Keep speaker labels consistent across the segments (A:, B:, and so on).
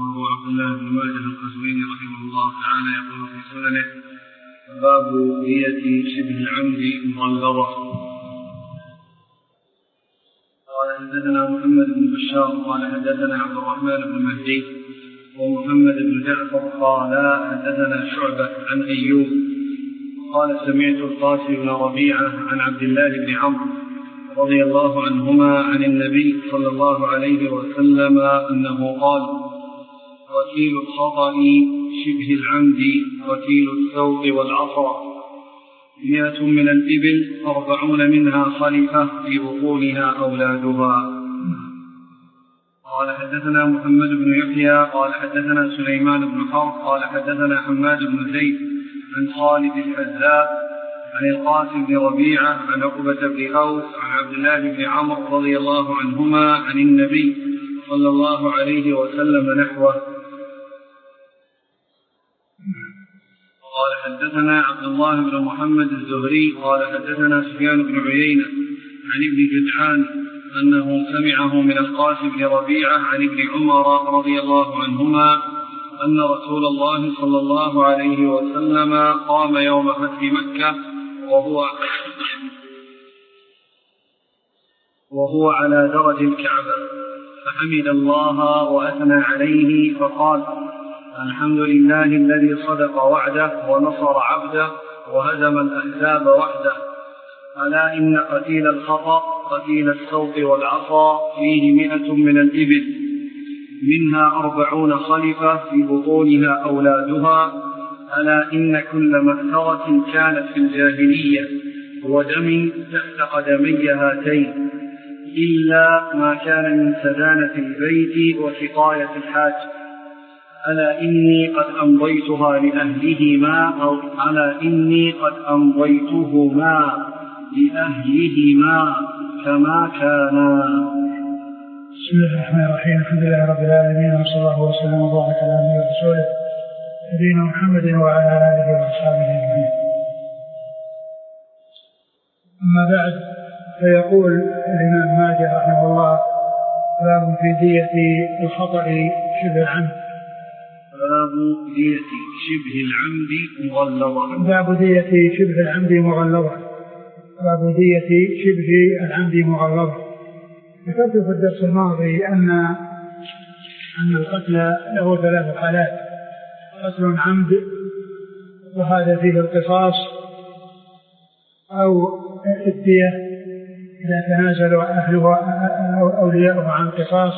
A: أبو عبد الله بن ماجه القزويني رحمه الله تعالى يقول في سننه: باب دية شبه العمد مغلظة. قال حدثنا محمد بن بشار قال حدثنا عبد الرحمن بن مهدي ومحمد بن جعفر قال حدثنا شعبة عن أيوب قال سمعت القاسم بن ربيعة عن عبد الله بن عمرو رضي الله عنهما عن النبي صلى الله عليه وسلم أنه قال: وكيل الخطأ شبه العمد وكيل السوء والعصا 100 من الإبل 40 منها خلفة في بطونها أولادها. قال حدثنا محمد بن يحيى قال حدثنا سليمان بن حرب قال حدثنا حماد بن زيد عن خالد الحذاء عن القاسم بن ربيعة عن عقبة بن أوس عن عبد الله بن عمرو رضي الله عنهما عن النبي صلى الله عليه وسلم نحوه. قال حدثنا عبد الله بن محمد الزهري قال حدثنا سفيان بن عيينة عن ابن جدعان أنه سمعه من القاسم بن ربيعة عن ابن عمر رضي الله عنهما أن رسول الله صلى الله عليه وسلم قام يوم فتح مكة وهو على درج الكعبة فحمد الله وأثنى عليه فقال: الحمد لله الذي صدق وعده ونصر عبده وهزم الأحزاب وحده. ألا إن قتيل الخطأ قتيل السوط والعصا فيه 100 من الإبل منها 40 خلفة في بطونها أولادها. ألا إن كل مأثرة كانت في الجاهلية ودم تحت قدمي هاتين إلا ما كان من سدانة البيت وسقاية الحاج. ألا إني قد أمضيتها لأهلهما أو ألا إني قد أمضيتهما لأهلهما كما كانا.
B: بسم الله الرحمن الرحيم. الحمد لله رب العالمين وصلى الله وسلم وبارك على نبينا ورسوله نبينا محمد وعلى آله وأصحابه أجمعين. أما بعد، فيقول الإمام ماجه رحمه الله: باب في دية الخطأ شبه العمد.
A: باب دية شبه العمد مغلظة.
B: باب دية شبه العمد مغلظة. باب دية شبه العمد مغلظة. ذكرت في الدرس الماضي أن القتل له 3 حالات: قتل عمد وهذا فيه القصاص، أو الدية إذا تنازل أهله أو أولياؤه عن القصاص،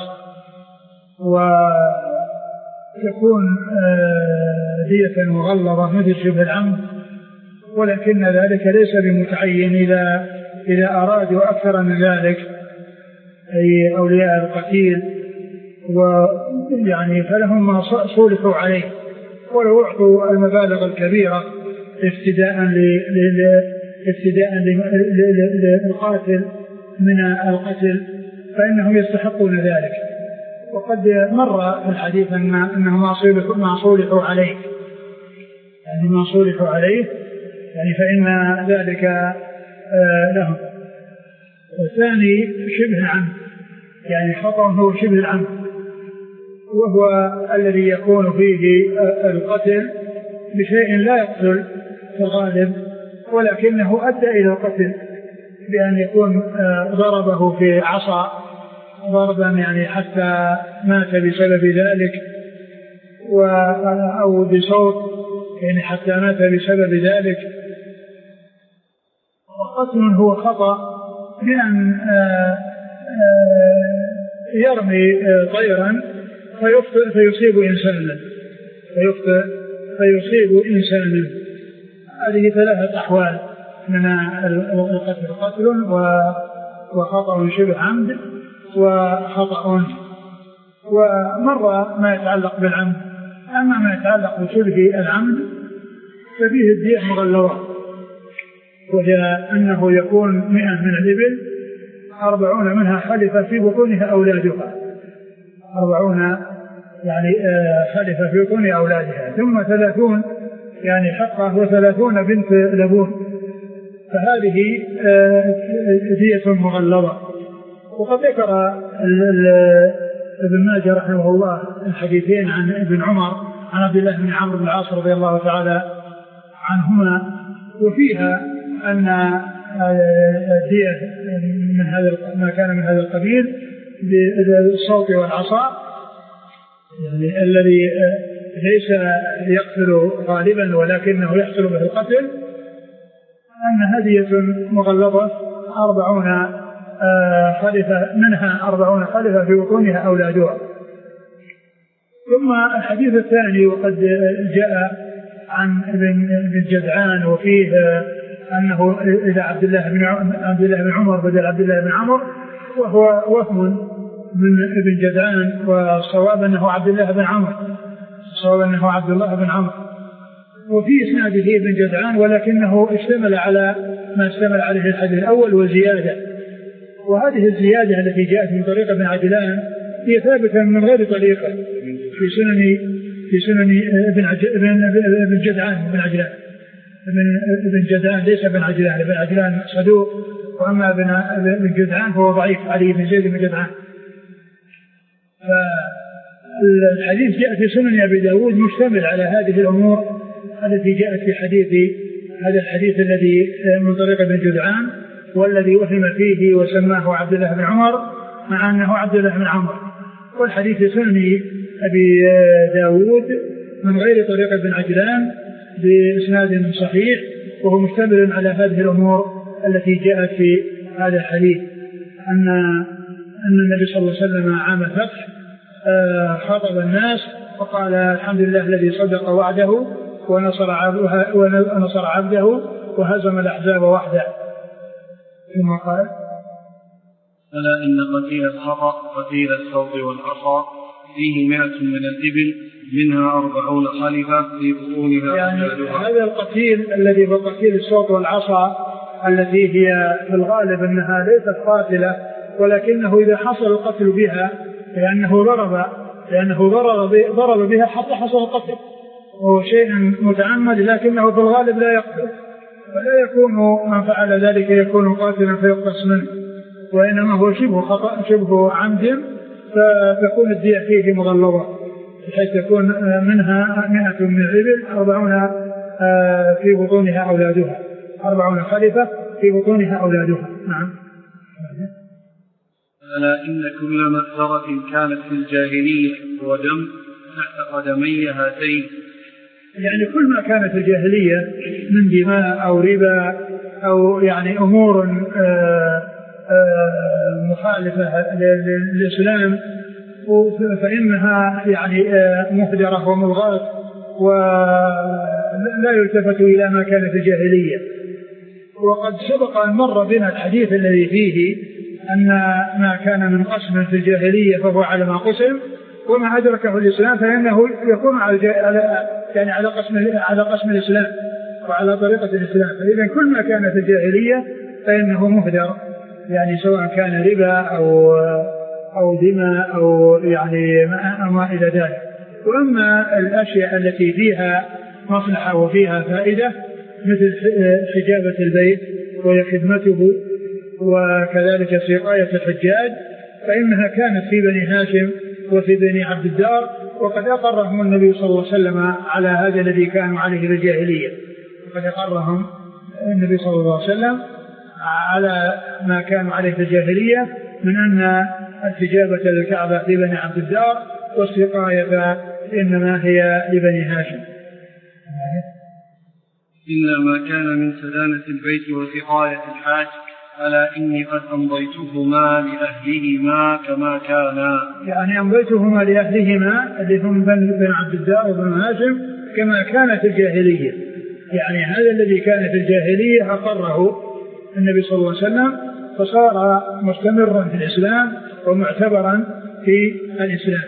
B: ويكون دية مغلظة مثل شبه العمد، ولكن ذلك ليس بمتعين إذا أرادوا أكثر من ذلك أي أولياء القتيل، ويعني فلهم ما صولحوا عليه ولو أعطوا المبالغ الكبيرة افتداء للقاتل من القتل فإنهم يستحقون ذلك. وقد مر في الحديث أنهم ما صولحوا عليه، يعني ما صولحوا عليه يعني فإن ذلك لهم. والثاني شبه العمد، يعني خطأ هو شبه العمد، وهو الذي يكون فيه القتل بشيء لا يقتل في الغالب ولكنه أدى إلى القتل، بأن يكون ضربه في عصا ضربا يعني حتى مات بسبب ذلك، أو بصوت يعني حتى مات بسبب ذلك. وقتل هو خطأ بأن يرمي طيرا فيصيب إنسانا هذه 3 أحوال من القتل: قتل وخطأ شبه عمد وخطأ. ومر ما يتعلق بالعمد. أما ما يتعلق بشبه العمد ففيه الدية مغلظة، وهي أنه يكون 100 من الإبل 40 منها خلفة في بطونها أولادها، 40 يعني خلفة في بطون أولادها، ثم 30 يعني حقه و30 بنت لبون، فهذه دية مغلظة. وقد ذكر ابن ماجه رحمه الله الحديثين عن ابن عمر عن عبد الله بن عمرو بن العاص رضي الله تعالى عنهما، وفيها أن الدية من هذا ما كان من هذا القبيل بالصوت والعصا، يعني الذي ليس يقتل غالبا ولكنه يحصل به القتل، أن هدية مغلظة 40 خلفة، منها 40 خلفة في بطونها أولادها. ثم الحديث الثاني وقد جاء عن ابن جدعان، وفيه أنه إلى عبد الله بن عمر بدل عبد الله بن عمرو، وهو وهم من ابن جدعان، والصواب أنه عبد الله بن عمرو، الصواب أنه عبد الله بن عمرو، وفي إسناده ابن جدعان، ولكنه اشتمل على ما اشتمل عليه الحديث الأول وزيادة. وهذه الزيادة التي جاءت من طريق ابن عجلان هي ثابتة من غير طريقة في سنن ابن جدعان بن عجلان. ابن جدعان ليس ابن عجلان، ابن عجلان صدوق، وأما ابن جدعان فهو ضعيف، علي بن زيد بن جدعان. فالحديث جاء في سنن أبي داود مشتمل على هذه الأمور التي جاءت في هذا الحديث الذي من طريق ابن جدعان، والذي وهم فيه وسماه عبد الله بن عمر مع أنه عبد الله بن عمرو. والحديث في سنن أبي داود من غير طريق ابن عجلان بإسناد صحيح، وهو مشتمل على هذه الأمور التي جاءت في هذا الحديث، أن النبي صلى الله عليه وسلم عام الفتح خاطب الناس وقال: الحمد لله الذي صدق وعده ونصر عبده وهزم الأحزاب وحده. ثم قال:
A: ألا إن قتيل الخطأ قتيل الصوت والعصا فيه 100 من الإبل منها 40 خلفة في بطونها.
B: يعني هذا القتيل الذي بقتيل الصوت والعصا التي هي في الغالب أنها ليست قاتلة، ولكنه إذا حصل القتل بها لأنه ضرب بها حتى حصل القتل، وهو شيء متعمد، لكنه في الغالب لا يقتل، ولا يكون من فعل ذلك يكون قاتلا فيقتص منه، وإنما هو شبه خطأ شبه عمد، فتكون الدية فيه مغلظة، بحيث تكون منها 100 من الإبل 40 في بطونها أولادها، 40 خلفة في بطونها أولادها. نعم.
A: ألا إن كل مأثرة كانت في الجاهلية ودم تحت قدمي هاتين.
B: يعني كل ما كانت في الجاهلية من دماء أو ربا أو يعني أمور مخالفة للإسلام، فإنها يعني مهدرة وملغاة، ولا يلتفت إلى ما كان في الجاهلية. وقد سبق أن مر بنا الحديث الذي فيه أن ما كان من قسم في الجاهلية فهو على ما قسم، وما أدركه الإسلام فإنه يكون على قسم الإسلام وعلى طريقة الإسلام. فإذا كل ما كان في الجاهلية فإنه مهدر، يعني سواء كان ربا أو دماء أو يعني ما إلى ذلك. وأما الأشياء التي فيها مصلحة وفيها فائدة مثل حجابة البيت وخدمته وكذلك سقاية الحجاج، فإنها كانت في بني هاشم وفي بني عبد الدار، وقد أقرهم النبي صلى الله عليه وسلم على هذا الذي كانوا عليه في الجاهلية. وقد أقرهم النبي صلى الله عليه وسلم على ما كانوا عليه في الجاهلية من أن الحجابة للكعبة في بني عبد الدار، والسقاية إنما هي لبني هاشم.
A: إلا ما كان من سدانة البيت وسقاية الحاج، ألا إني قد أمضيتهما لأهلهما كما كانا.
B: يعني أمضيتهما لأهلهما اللي هم بن عبد الدار وبن هاشم كما كان في الجاهلية. يعني هذا الذي كان في الجاهلية أقره النبي صلى الله عليه وسلم، فصار مستمرا في الإسلام ومعتبرا في الإسلام.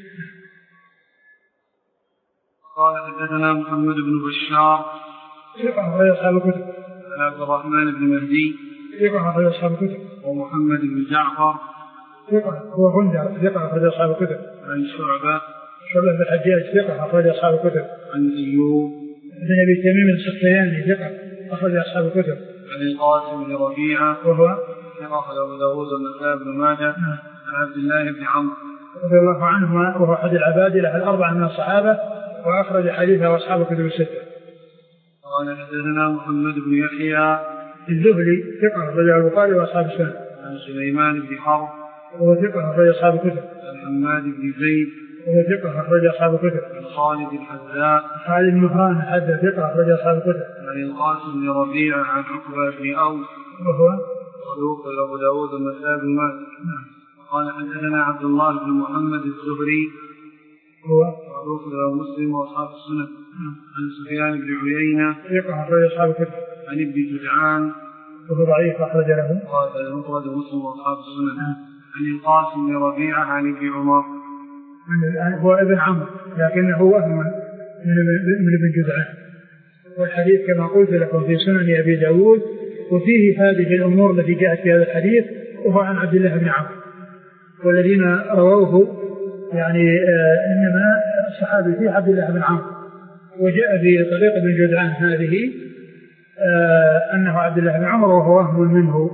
A: قال: حدثنا محمد بن بشار
B: ثقة أخرج أصحاب الكتب.
A: عبد الرحمن بن مهدي
B: ثقة أخرج أصحاب الكتب.
A: ومحمد بن جعفر
B: ثقة هو غندر ثقة أخرج أصحاب الكتب.
A: عن شعبة
B: بن الحجاج ثقة أخرج أصحاب الكتب.
A: عن أيوب
B: بن أبي تميم السختياني ثقة أخرج أصحاب الكتب.
A: عن القاسم بن ربيعة
B: وهو
A: ثقة أخرج أبو داود والنسائي بن ماجه. عن عبد الله بن عمرو
B: رضي الله عنهما، وهو أحد العبادلة الأربعة من الصحابة، وأخرج حديثه أصحاب الكتب الستة.
A: قال حدثنا محمد بن يحيى
B: الذهلي ثقة أخرجه البخاري وأصحاب السنن.
A: عن سليمان بن حرب
B: وهو ثقة أخرج أصحاب الكتب.
A: عن حماد بن زيد
B: وهو ثقة أخرج أصحاب الكتب.
A: عن خالد الحذاء
B: خالد المهران حدث ثقة أخرج أصحاب الكتب.
A: عن القاسم بن ربيعة عن عقبة بن أوس
B: وهو
A: صدوق أبو داود والنسائي بن ماجه. قال حدثنا عبد الله بن محمد الزهري
B: هو
A: صدوق له مسلم وأصحاب السنن. عن سفيان بن عيينة
B: ثقة أخرج أصحاب الكتب.
A: عن ابن جدعان
B: وهو ضعيف أخرج له
A: قال مفرد مسلم وأصحاب السنن. عن القاسم بن ربيعة عن ابن عمر
B: هو ابن عمرو لكنه وهم من ابن جدعان. والحديث كما قلت لكم في سنن أبي داود، وفيه هذه الأمور التي جاءت في هذا الحديث، وهو عن عبد الله بن عمرو، والذين رووه يعني إنما الصحابي فيه عبد الله بن عمرو. وجاء في طريق ابن جدعان هذه أنه عبد الله بن عمرو وهو وهم منه.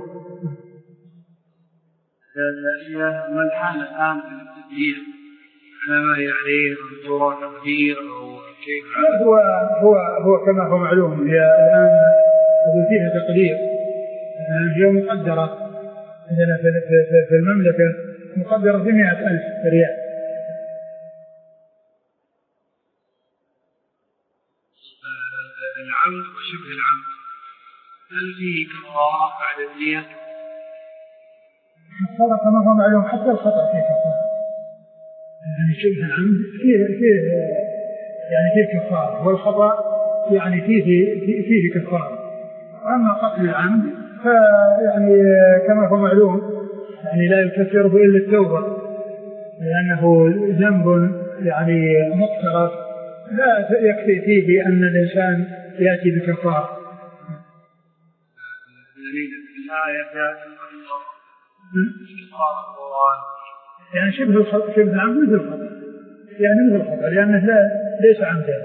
A: ما الحال الآن في التدبير على ما يعنيه الدورة تقدير أو كيف؟
B: هو كما هو معلوم، هي الآن فيها تقدير، هي مقدرة عندنا في المملكة مقدرة في 100,000 ريال.
A: العمد وشبه العمد هل فيه كفارة بعد الدية؟
B: كفارة كما هو معلوم، حتى الخطأ فيه كفارة، يعني شبه العمد فيه كفارة، والخطأ يعني فيه كفارة. أما قتل العمد فيعني كما هو معلوم يعني لا يكفر إلا التوبة، لأنه ذنب يعني مقترف لا يكفي فيه أن الإنسان يأتي بكفارة. يعني شبه العمد مثل الخطأ، يعني مثل الخطأ لأنه ليس عمدا.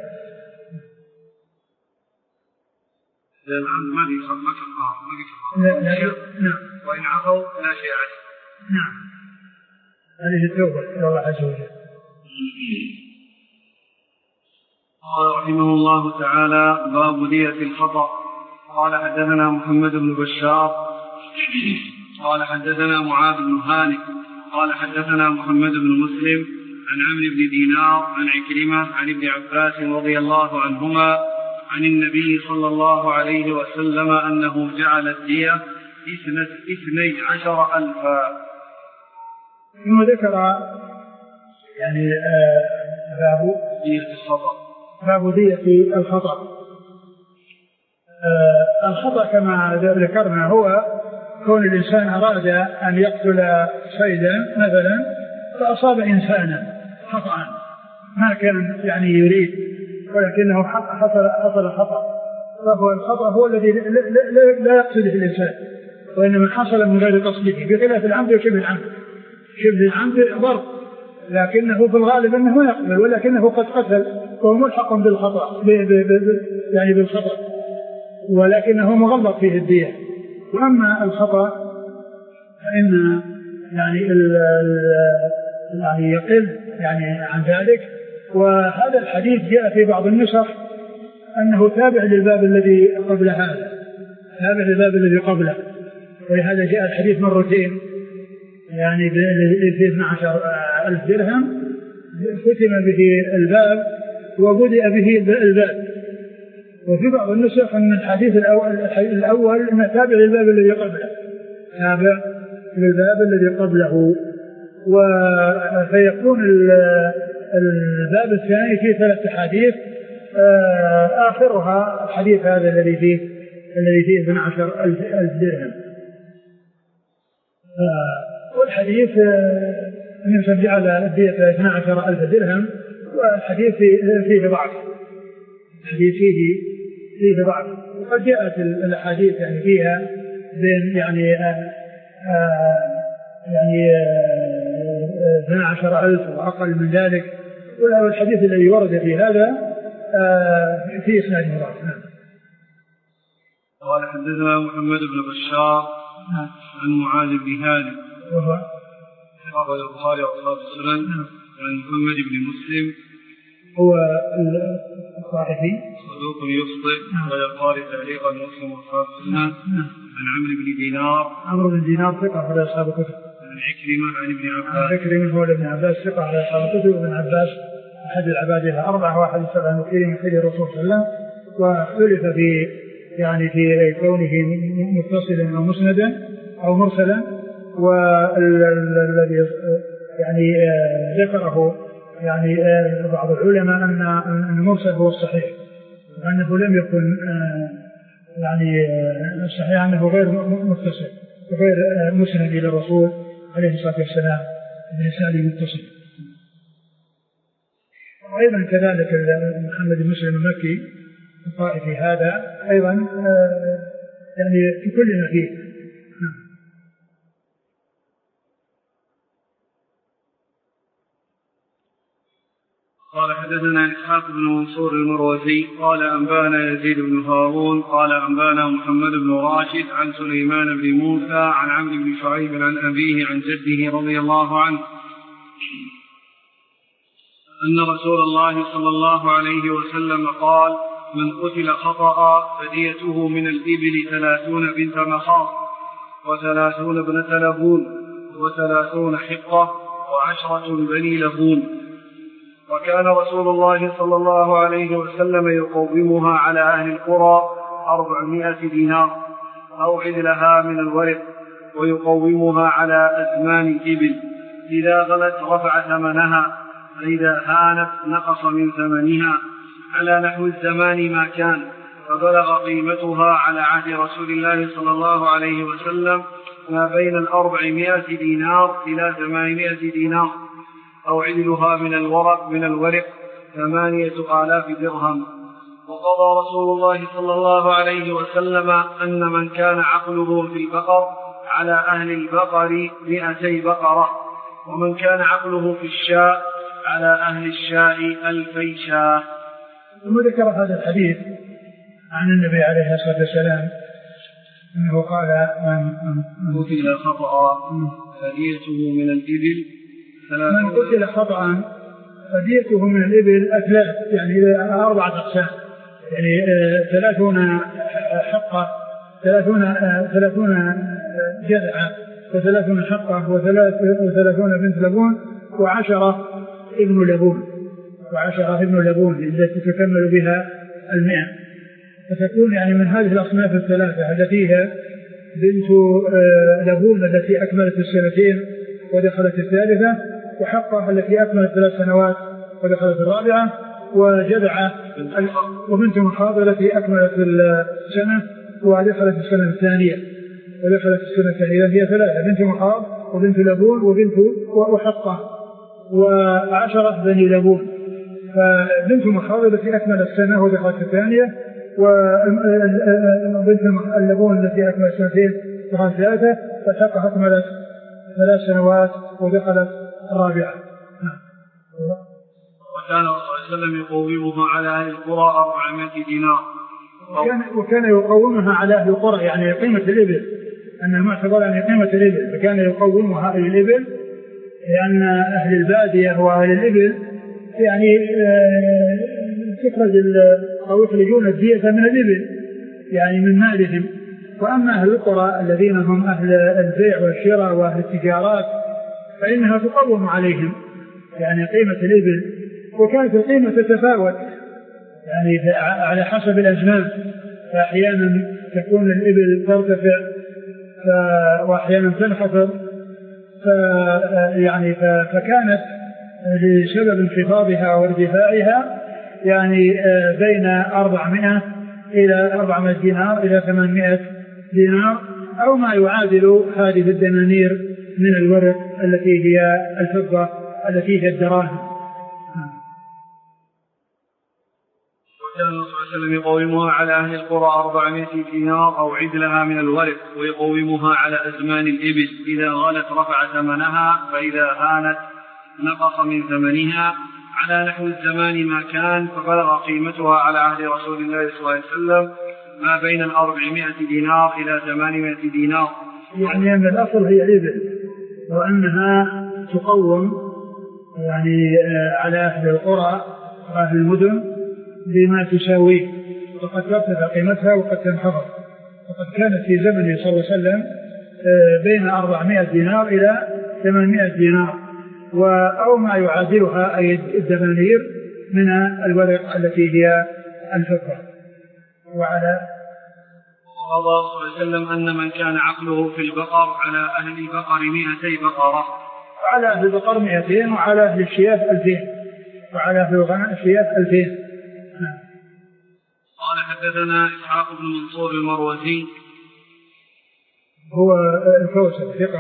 A: العمد ما كفارة
B: نعم،
A: وإن عفوا لا شيء عليه.
B: نعم، هذه التوبة إلى الله عز وجل.
A: قال رحمه الله تعالى: باب دية الخطأ. قال حدثنا محمد بن بشار قال حدثنا معاذ بن هانئ قال حدثنا محمد بن مسلم عن عمرو بن دينار عن عكرمة عن ابن عباس رضي الله عنهما عن النبي صلى الله عليه وسلم أنه جعل الدية 12,000.
B: ثم ذكر يعني باب
A: دية الخطأ.
B: باب دية الخطأ. الخطأ كما ذكرنا هو كون الإنسان أراد أن يقتل صيدا مثلا فأصاب إنسانا خطأ ما كان يعني يريد، ولكنه حصل خطأ، فهو الخطأ هو الذي لا يقصده الإنسان، وإنما حصل من غير قصده، بخلاف العمد وشبه العمد. شبه العمد ضرب لكنه في الغالب أنه يقبل، ولكنه قد قتل وهو ملحق بالخطأ يعني بالخطأ، ولكنه مغلط فيه الدية. وأما الخطأ فإن يعني يعني يقل يعني عن ذلك. وهذا الحديث جاء في بعض النسخ أنه تابع للباب الذي قبل هذا، تابع للباب الذي قبله، ولهذا جاء الحديث مرتين يعني في 12,000 درهم ختم به الباب وبدأ به الباب. وفي بعض النسخ أن الحديث الأول تابع للباب الذي قبله، تابع للباب الذي قبله، فيكون الباب الثاني فيه 3 أحاديث، آخرها الحديث هذا الذي فيه 12,000 درهم. والحديث من جعل الدية 12,000 درهم، والحديث فيه ضعف، الحديث فيه ضعف. وقد جاءت الأحاديث يعني فيها بين يعني 12,000 وأقل من ذلك، والحديث الذي ورد في هذا في إسناد ضعف.
A: قال حدثنا محمد بن بشار عن معاذ بن هانئ أخرج البخاري وأصحاب السنن عن محمد بن مسلم
B: هو الطائفي
A: صدوق يخطئ ويقال تعليقا مسلم وأصحاب السنن عن عمرو بن دينار
B: ثقة على أصحاب الكتب
A: عن عكرمة عن ابن عباس
B: هو ابن عباس ثقة على أصحاب الكتب وابن عباس أحد العباد الأربعة واحد سبعة مكثير من خير الرسول صلى الله عليه وسلم واختلف في كونه متصلا أو مسندا أو مرسلا والذي ذكره بعض العلماء أن المرسل هو الصحيح وأنه لم يكن الصحيح أنه غير متصل وغير مسند إلى الرسول عليه الصلاة والسلام بإسناد متصل. وأيضا كذلك محمد بن مسلم المكي الطائفي هذا أيضا في كل ما فيه.
A: قال حدثنا إسحاق بن منصور المروزي قال أنبانا يزيد بن هارون قال أنبانا محمد بن راشد عن سليمان بن موسى عن عمرو بن شعيب عن أبيه عن جده رضي الله عنه أن رسول الله صلى الله عليه وسلم قال من قتل خطأ فديته من الإبل 30 بنت مخاض 30 ابنة لبون 30 حقة 10 بني لبون. وكان رسول الله صلى الله عليه وسلم يقومها على أهل القرى 400 دينار أو عدلها من الورق ويقومها على أثمان الإبل إذا غلت رفع ثمنها فإذا هانت نقص من ثمنها على نحو الزمان ما كان فبلغ قيمتها على عهد رسول الله صلى الله عليه وسلم ما بين 400 دينار إلى 800 دينار أو عدلها من الورق 8000 درهم. وقضى رسول الله صلى الله عليه وسلم أن من كان عقله في البقر على أهل البقر 200 بقرة ومن كان عقله في الشاء على أهل الشاء 2000 شاة.
B: ثم ذكر هذا الحديث عن النبي عليه الصلاة والسلام أنه قال
A: من قتل خطأ فديته من الإبل
B: من قتل خطأ فديته من الإبل أثلاث 4 أقسام 30 حقة 30 جذعة و30 حقة و30 بنت لبون و10 ابن لبون التي تكمل بها 100 فتكون من هذه الأصناف الثلاثة التي هي بنت لبون التي أكملت 2 ودخلت 3 وحقة التي أكملت 3 سنوات ودخلت 4 وجذعة وبنت مخاض التي أكملت 1 ودخلت 2 هي 3 بنت مخاض وبنت لبون وحقة و10 بني لبون. فبنت مخاض التي أكملت 1 ودخلت 2 وبنت اللبون التي أكملت 2 ودخلت 3 فالحقة أكملت 3 سنوات ودخلت 4.
A: وكان صلى الله عليه وسلم يقومها على أهل القرى 400 دينار
B: وكان يقومها على أهل القرى قيمة الإبل أنها معتبرة قيمة الإبل فكان يقومها أهل الإبل لأن أهل البادية وأهل الإبل تخرج أو يخرجون الدية من الإبل من مالهم. وأما أهل القرى الذين هم أهل البيع والشراء وأهل التجارات فإنها تقوم عليهم قيمة الإبل. وكانت القيمة تتفاوت على حسب الأزمان فأحيانا تكون الإبل ترتفع وأحيانا تنخفض فكانت لسبب انخفاضها وارتفاعها بين 400 إلى 400 دينار إلى 800 دينار أو ما يعادل هذه الدنانير من الورق التي هي الفضة التي هي الدراهم.
A: وكان صلى الله عليه وسلم يقومها على أهل القرى 400 دينار أو عدلها من الورق ويقومها على أزمان الإبل إذا غلت رفع ثمنها فإذا هانت نقص من ثمنها على نحو الزمان ما كان فبلغ قيمتها على عهد رسول الله صلى الله عليه وسلم ما بين 400 دينار إلى 800 دينار.
B: أن الأصل هي الإبل وأنها تقوم يعني على أهل القرى وأهل المدن بما تساويه، وقد ترتفع قيمتها وقد تنخفض. وقد كانت في زمنه صلى الله عليه وسلم بين 400 دينار إلى 800 دينار أو ما يعادلها أي الدنانير من الورق التي هي الفضة. وعلى
A: وقضى صلى الله عليه وسلم أن من كان عقله في البقر على أهل البقر 200 بقرة،
B: وعلى أهل البقر 200، وعلى أهل الشياف 2000، وعلى أهل الشياف 2000.
A: قال حدثنا إسحاق بن منصور المروزي
B: هو الكوثر ثقة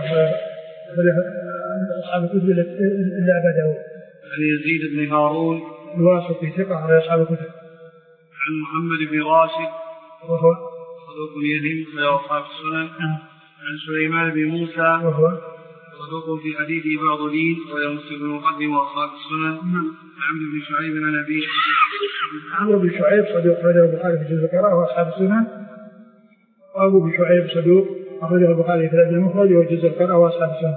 B: أصحاب الكتب إلا أبا داود.
A: عن يزيد بن هارون
B: الواسطي ثقة أصحاب الكتب.
A: عن محمد بن راشد
B: وهو
A: صدوق يهم في أصحاب السنن. عن سليمان بن موسى
B: وهو
A: صدوق في حديثه بعض لين ويمسك المقدم وأصحاب السنن. عمرو بن شعيب عن أبيه.
B: عمرو بن شعيب صدوق أخرجه البخاري في جزء القراءة وأصحاب السنن. وأبو بن شعيب صدوق أخرجه البخاري في الأدب المفرد وجزء القراءة وأصحاب السنن.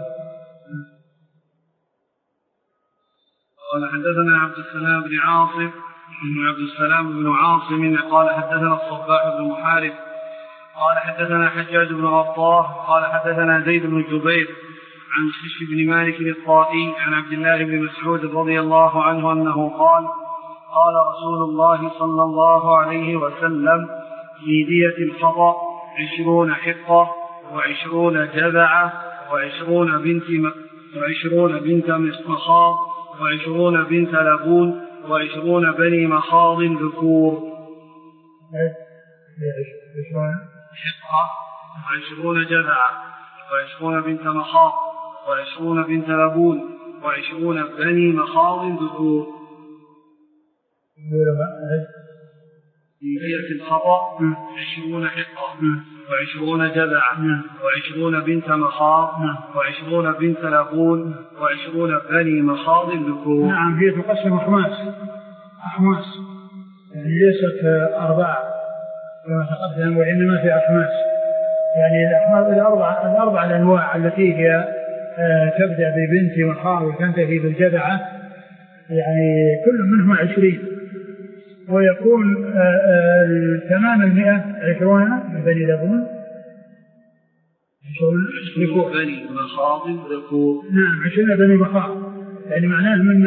A: قال حدثنا عبد السلام بن عاصم قال حدثنا الصباح بن محارب قال حدثنا حجاج بن عطاه قال حدثنا زيد بن جبير عن خش بن مالك الطائي عن عبد الله بن مسعود رضي الله عنه أنه قال قال رسول الله صلى الله عليه وسلم في دية الخطأ 20 حقة و20 جذعة و20 بنت مخاض و20 بنت لبون و20 بني مخاض ذكور. حقة و20 جذعة و20 بنت مخاض و20 بنت لبون و20 بني مخاض ذكور. في الخطأ 20 حقة و20 جذعة و20 بنت مخاض و20 بنت لبون و20 بني مخاض ذكور.
B: نعم، هي تقسم أحماس يعني ليست 4 كما تقدم، وإنما في أحماس، يعني الأربع الأنواع التي هي تبدأ ببنت مخاض وتنتهي بالجذعة، يعني كل منهم 20، ويكون تمام 120 من بني لبون
A: 20 بني مخاض ذكور.
B: نعم 20 بني مخاض، يعني معناه من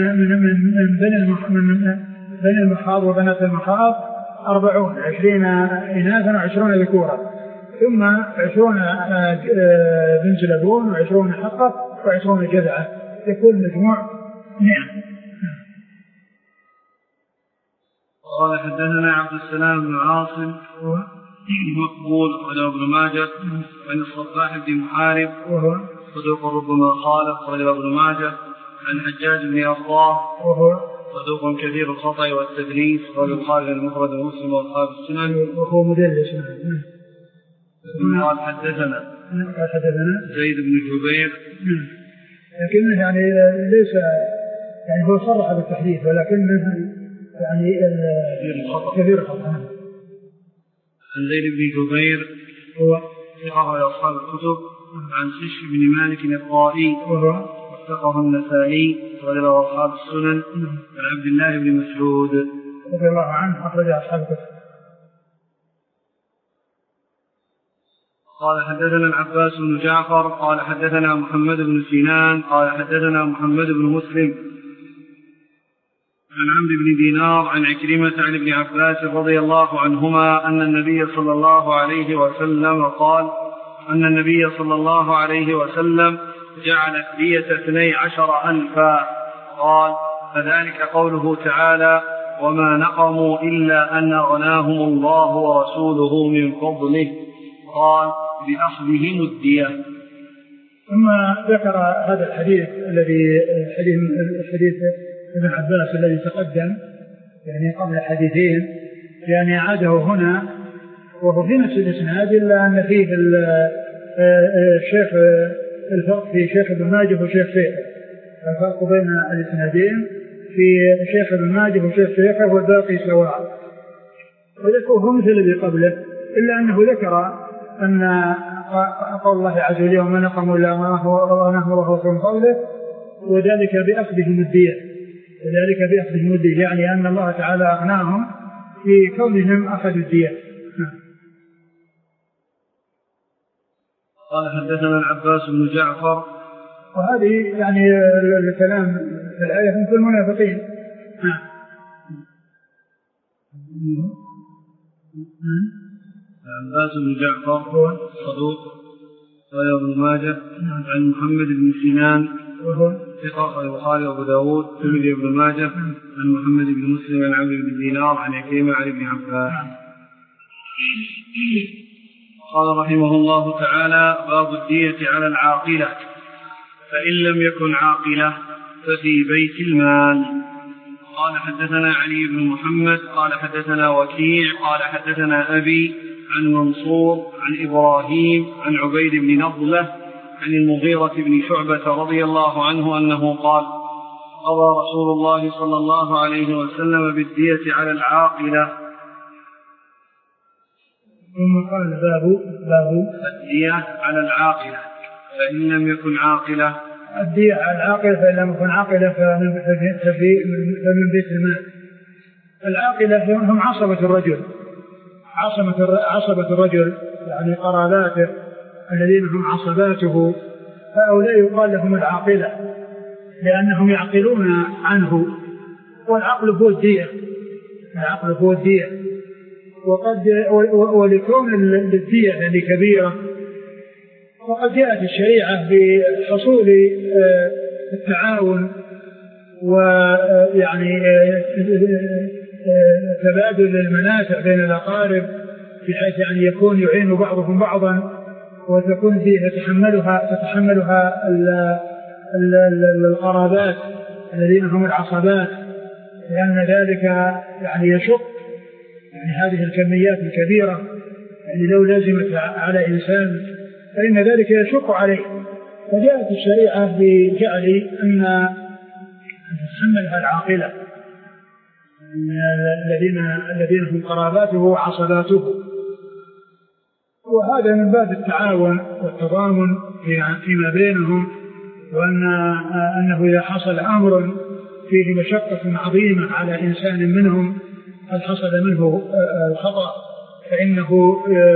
B: بني المخاض وبنات المخاض 40، 20 إناثا و20 ذكورا، ثم 20 بنت لبون و20 حقة و20 جذعة، يكون مجموع 100.
A: قال حدثنا عبد السلام بن عاصم مقبول أخرجه ابن ماجه عن الصباح بن محارب
B: وهو
A: صدوق ربما خالف أخرجه ابن ماجه عن حجاج بن عطاه
B: وهو
A: صدوق كثير الخطأ والتدليس والبخاري المفرد ومسلم واصحاب السنن
B: وهو مدلس.
A: قال حدثنا زيد بن جبير،
B: لكنه يعني ليس يعني هو صرح بالتحديث، ولكنه يعني كثير الخطأ.
A: عن زيد بن جبير
B: هو
A: ثقة لأصحاب الكتب. عن خش بن مالك الطائي
B: وهو
A: ثقة النسائي وله أصحاب السنن. عن عبد الله بن مسعود
B: رضي الله عنه أخرج أصحاب الكتب.
A: قال حدثنا العباس بن جعفر قال حدثنا محمد بن سنان قال حدثنا محمد بن مسلم عن عمرو بن دينار عن عكرمة عن ابن عباس رضي الله عنهما أن النبي صلى الله عليه وسلم قال أن النبي صلى الله عليه وسلم جعل دية 12,000. قال فذلك قوله تعالى وما نقموا إلا أن أغناهم الله ورسوله من فضله. قال بأخذهم الدية.
B: ثم ذكر هذا الحديث الذي حديث ابن عباس الذي تقدم يعني قبل حديثين، يعني عاده هنا وهو في نفس الإسناد، إلا أن فيه الشيخ الفرق في شيخ ابن ماجه وشيخ شيخه. الفرق بين الإسنادين في شيخ ابن ماجه وشيخ شيخه والباقي سواء، وذكره مثل الذي قبله، إلا أنه ذكر أن قول الله عز وجل وما نقموا إلا ما هو ونحن رسول من قوله، وذلك بأخذهم الدية، يعني أن الله تعالى أغناهم في كونهم أخذوا الدية.
A: قال حدثنا العباس بن جعفر.
B: وهذه يعني الكلام في الآية هم كل المنافقين.
A: العباس بن جعفر هو صدوق رواه ابن ماجه عن محمد بن سنان ثقة البخاري وابو داود والترمذي وابن ماجه عن محمد بن مسلم عن عمرو بن دينار عن عكرمة عن ابن عباس. قال رحمه الله تعالى: باب الدية على العاقلة، فإن لم يكن عاقلة ففي بيت المال. قال حدثنا علي بن محمد قال حدثنا وكيع قال حدثنا أبي عن منصور عن إبراهيم عن عبيد بن نضلة عن المغيرة بن شعبة رضي الله عنه أنه قال: قضى رسول الله صلى الله عليه وسلم بالدية على العاقلة.
B: ثم قال: باب
A: الدية على العاقلة، فإن لم يكن عاقلة.
B: الدية على العاقلة فإن لم يكن عاقلة فمن بيت المال. العاقلة هم عصبة الرجل، يعني قراباته الذين هم عصباته، فهؤلاء يقال لهم العاقلة لأنهم يعقلون عنه، والعقل هو الدية. ولكون الدية يعني كبيرة، وقد جاءت الشريعة بحصول التعاون ويعني تبادل المنافع بين الأقارب، بحيث يعني يكون يعين بعضهم بعضا، وتكون فيه تتحملها القرابات الذين هم العصبات، لأن ذلك يعني يشق يعني هذه الكميات الكبيرة، يعني لو لازمت على إنسان فإن ذلك يشق عليه. فجاءت الشريعة بجعل أن تتحملها العاقلة الذين هم قراباته وعصباته، وهذا من باب التعاون والتضامن فيما بينهم، وأنه إذا حصل أمر فيه مشقة عظيمة على إنسان منهم قد حصل منه الخطأ، فإنه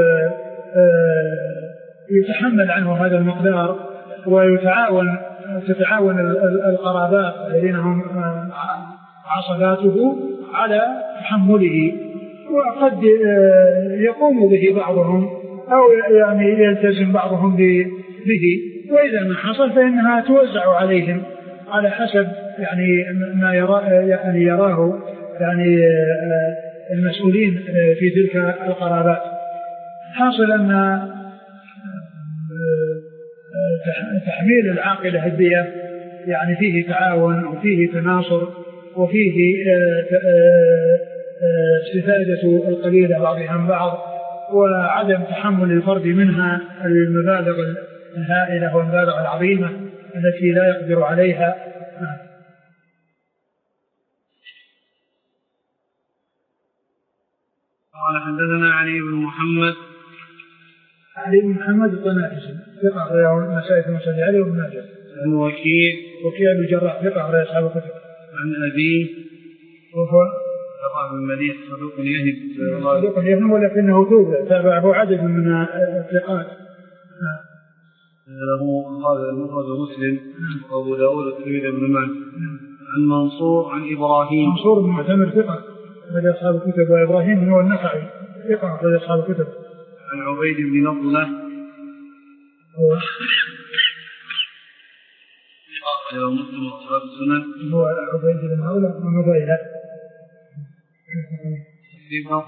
B: يتحمل عنه هذا المقدار، وتتعاون القرابات الذين هم عصباته على تحمله، وقد يقوم به بعضهم أو يعني يلتزم بعضهم به، وإذا ما حصل فإنها توزع عليهم على حسب يعني ما يراه يعني المسؤولين في تلك القرابات. حاصل أن تحميل العاقلة الدية يعني فيه تعاون وفيه تناصر وفيه استفادة القليلة بعضها عن بعض، وعدم تحمل الفرد منها المبالغ الهائلة والمبالغ العظيمة التي لا يقدر عليها.
A: قال حدثنا علي بن محمد
B: الطنافسي ثقة أخرجه مسائل المسند علي وابن ماجه.
A: عن وكيع
B: بن الجراح ثقة أخرج أصحاب الكتب.
A: عن أبيه
B: وهو
A: بن المليح
B: صدوق يهم ولكنه توبة تابعه عدد من الثقات.
A: له هذا المفرد مسلم وأبو داود والترمذي بن ماجه. عن منصور عن إبراهيم.
B: منصور بن معتمر ثقة أخرج أصحاب الكتب، وإبراهيم هو النخعي ثقة أخرج أصحاب الكتب.
A: عن عبيد بن نضلة هو مسلم وأصحاب السنن.
B: هو عبيد بن نضلة ونضيلة
A: في ضبط.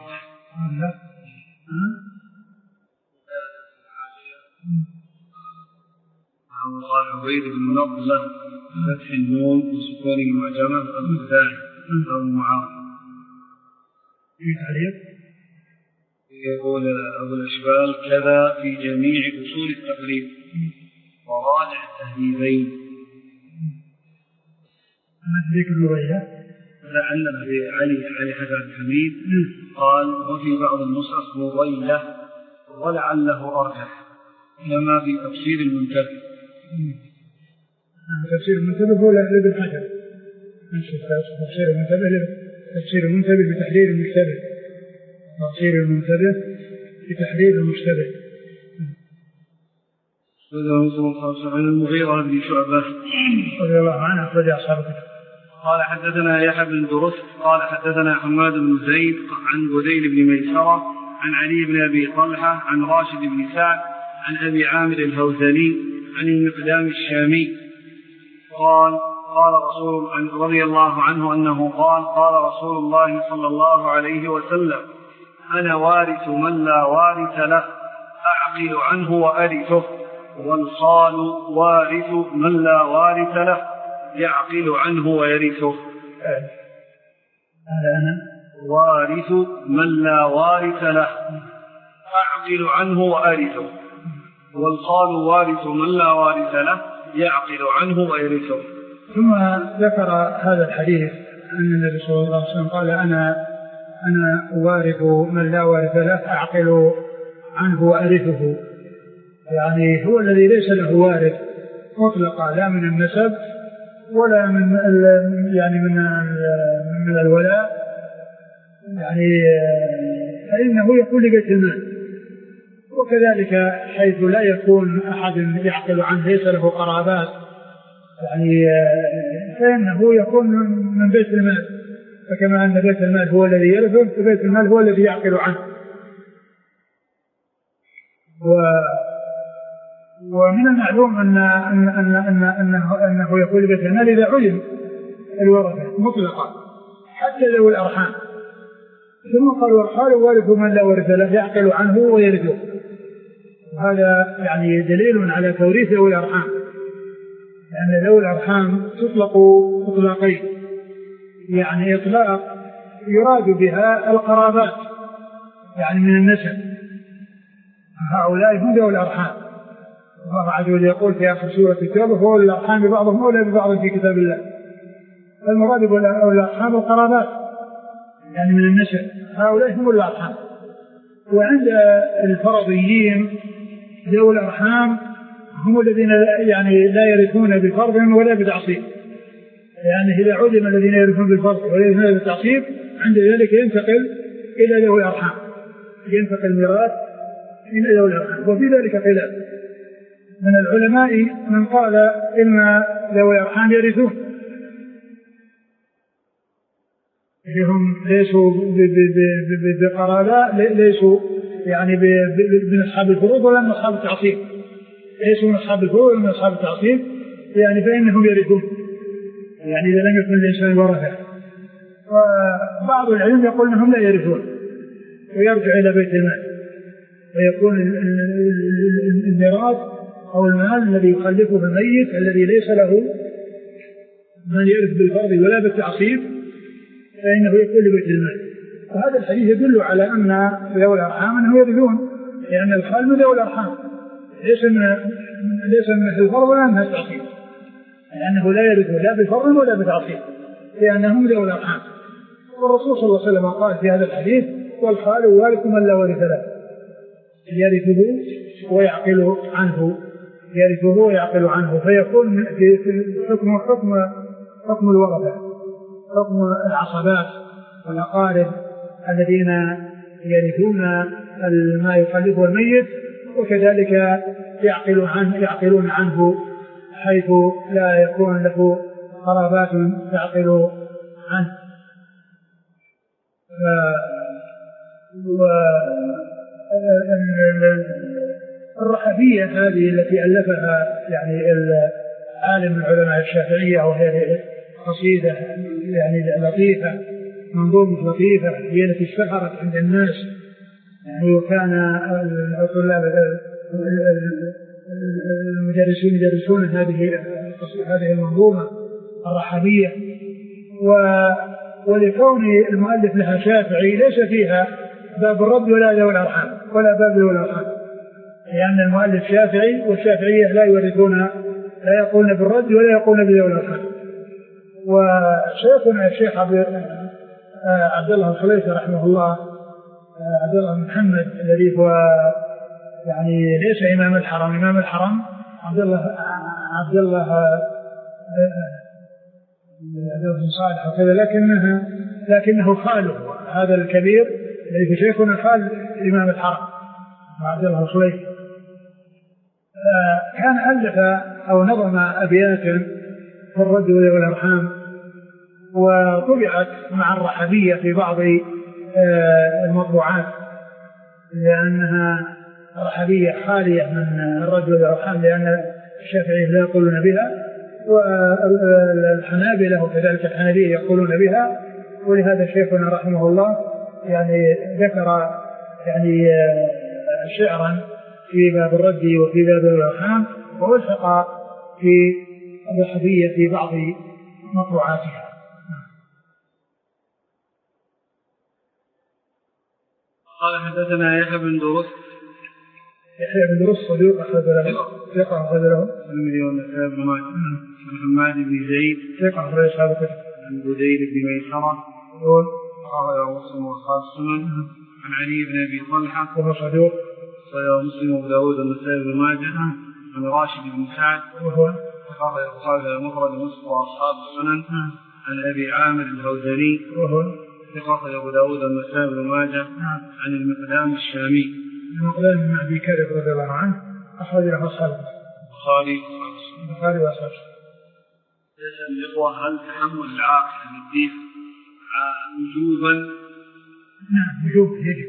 A: قال عبيد بن نضلة فتح النون وسكون المعجمة الخزاعي أو معاصر.
B: في تعليق
A: يقول أبو الأشبال كذا في جميع أصول التقريب وراجع التهذيبين.
B: ما تدريك النبيلة؟
A: لعلنا في علي حسن الحميد قال وفي بعض النسخ نبيلة ولعله أرجح كما في تفسير المنتهي.
B: تفسير المنتبه هو لابن حجر، تفسير المنتبه بتحرير المشتبه، تفسير المنتبه بتحرير المشتبه.
A: عن المغيرة بن شعبة
B: رضي الله عنه أخرج أصحاب الكتب.
A: قال حدثنا يحيى بن درست قال حدثنا حماد بن زيد عن بديل بن ميسرة عن علي بن أبي طلحة عن راشد بن سعد عن أبي عامر الهوزلي عن المقدام الشامي قال رسول رضي الله عنه أنه قال رسول الله صلى الله عليه وسلم: أنا وارث من لا وارث له، أعقل عنه وأرثه، والخال وارث من لا وارث له، يعقل عنه ويرثه.
B: أنا
A: وارث من لا وارث له، أعقل عنه وأرثه، والخال وارث من لا وارث له، يعقل عنه ويرثه.
B: ثم ذكر هذا الحديث أن النبي صلى الله عليه وسلم قال: أنا وارث من لا وارث له، أعقل عنه وأرثه. يعني هو الذي ليس له وارث مطلقا، لا من النسب ولا من يعني من الولاء، يعني فإنه يكون لبيت المال. وكذلك حيث لا يكون أحد يعقل عنه، ليس له قرابات، يعني فإنه يكون من بيت المال. فكما أن بيت المال هو الذي يرثه، فبيت المال هو الذي يعقل عنه. ومن المعلوم أنه يكون لبيت المال إذا علم الورثة مطلقا حتى ذوي الأرحام. ثم قال: والخال وارث من لا ورث له، يعقل عنه ويرثه. وهذا يعني دليل على توريث ذوي الأرحام، لأن ذوي الأرحام تطلق إطلاقين، يعني إطلاق يراد بها القرابات يعني من النسب، هؤلاء هم ذوي الأرحام. الله عز وجل يقول في آخر سورة التوبة: هو الأرحام ببعضهم أولى ببعض في كتاب الله. المراد بالأرحام القرابات يعني من النسب، هؤلاء هم الأرحام. وعند الفرضيين ذوي الأرحام هم الذين يعني لا يرثون بفرض ولا بتعصيب، يعني إذا علم الذين يرثون بالفرض ولا يرثون بالتعصيب عند ذلك ينتقل إلى ذوي الأرحام، ينتقل الميراث إلى ذوي الأرحام. وفي ذلك خلاف من العلماء، من قال إن ذوي الأرحام يرثون، هم ليسوا بقرابة، ليسوا يعني من أصحاب الفروض ولا من أصحاب التعصيب، ليسوا من أصحاب الفروض ولا من أصحاب التعصيب، يعني فإنهم يرثون، يعني إذا لم يكن الإنسان ورثة. وبعض العلم يقول أنهم لا يرثون ويرجع إلى بيت المال، ويكون الميراث أو المال الذي يخلفه الميت الذي ليس له من يرث بالفرض ولا بالتعصيب فإنه يكون لبيت المال. وهذا الحديث يدل على أن ذوي الأرحام أنهم يرثون، لأن الخال من ذوي الأرحام ليس من الفرض ولا من التعصيب، لأنه لا يرث لا بفرض ولا بتعصيب، لأنهم ذوي الأرحام. والرسول صلى الله عليه وسلم قال في هذا الحديث: والخال وارث من لا وارث له، يرثه ويعقل عنه، يرثه ويعقل عنه، فيكون في حكم الورثة، حكم العصبات والأقارب الذين يرثون ما يخلفه الميت، وكذلك يعقلون عنه حيث لا يكون له قرابات تعقل عنه. الرحبية هذه التي ألفها يعني عالم من علماء الشافعية، وهي قصيدة يعني لطيفة، منظومة لطيفة، هي التي اشتهرت عند الناس، يعني وكان الطلاب المدرسون يدرسون هذه المنظومة الرحبية. ولكون المؤلف لها شافعي ليس فيها باب الرد ولا ذوي الأرحام ولا باب ذوي الأرحام، لأن المؤلف شافعي، والشافعية لا يورثون، لا يقولون بالرد ولا يقولون بذوي الأرحام. وشيخنا الشيخ عبد الله الخليفي رحمه الله، عبد الله بن محمد الذي هو يعني ليس إمام الحرم، إمام الحرم عبد الله بن صالح وكذا، لكنه خاله هذا الكبير الذي في شيخنا خال إمام الحرم عبد الله الخليفي. كان ألف أو نظم أبياتا في الرد والأرحام، وطبعت مع الرحبية في بعض المطبوعات، لأنها رحبية خالية من الرد والأرحام، لأن الشافعية لا يقولون بها، والحنابلة وكذلك الحنابلة يقولون بها. ولهذا شيخنا رحمه الله يعني ذكر يعني شعرا في باب الرد وفي باب الأرحام، ووثق في الرحبية في بعض مطبوعاتها.
A: قال حدثنا يحيى بن درست.
B: يحيى بن درست صدوق أخرج له
A: المليون نسائي بن ماجه. عن حماد بن زيد
B: ثقة أخرج أصحاب الكتب.
A: عن بديل بن ميسرة قال مسلم وأصحاب السنن. عن علي بن أبي طلحة
B: وهو صدوق
A: صحيح مسلم وأبو داود والنسائي بن ماجه. عن راشد بن سعد
B: وهو
A: قال المفرد مسلم وأصحاب السنن. عن أبي عامر الهوزني
B: وهو
A: ثقة أبو داود والنسائي بن ماجه. عن المقدام الشامي
B: المقدام بن أبي كرب رضي الله عنه أخرج له أصحاب البخاري وأصحاب.
A: يسأل الإخوة هل تحمل العاقل للدين وجوبا؟
B: نعم وجوبا يجب.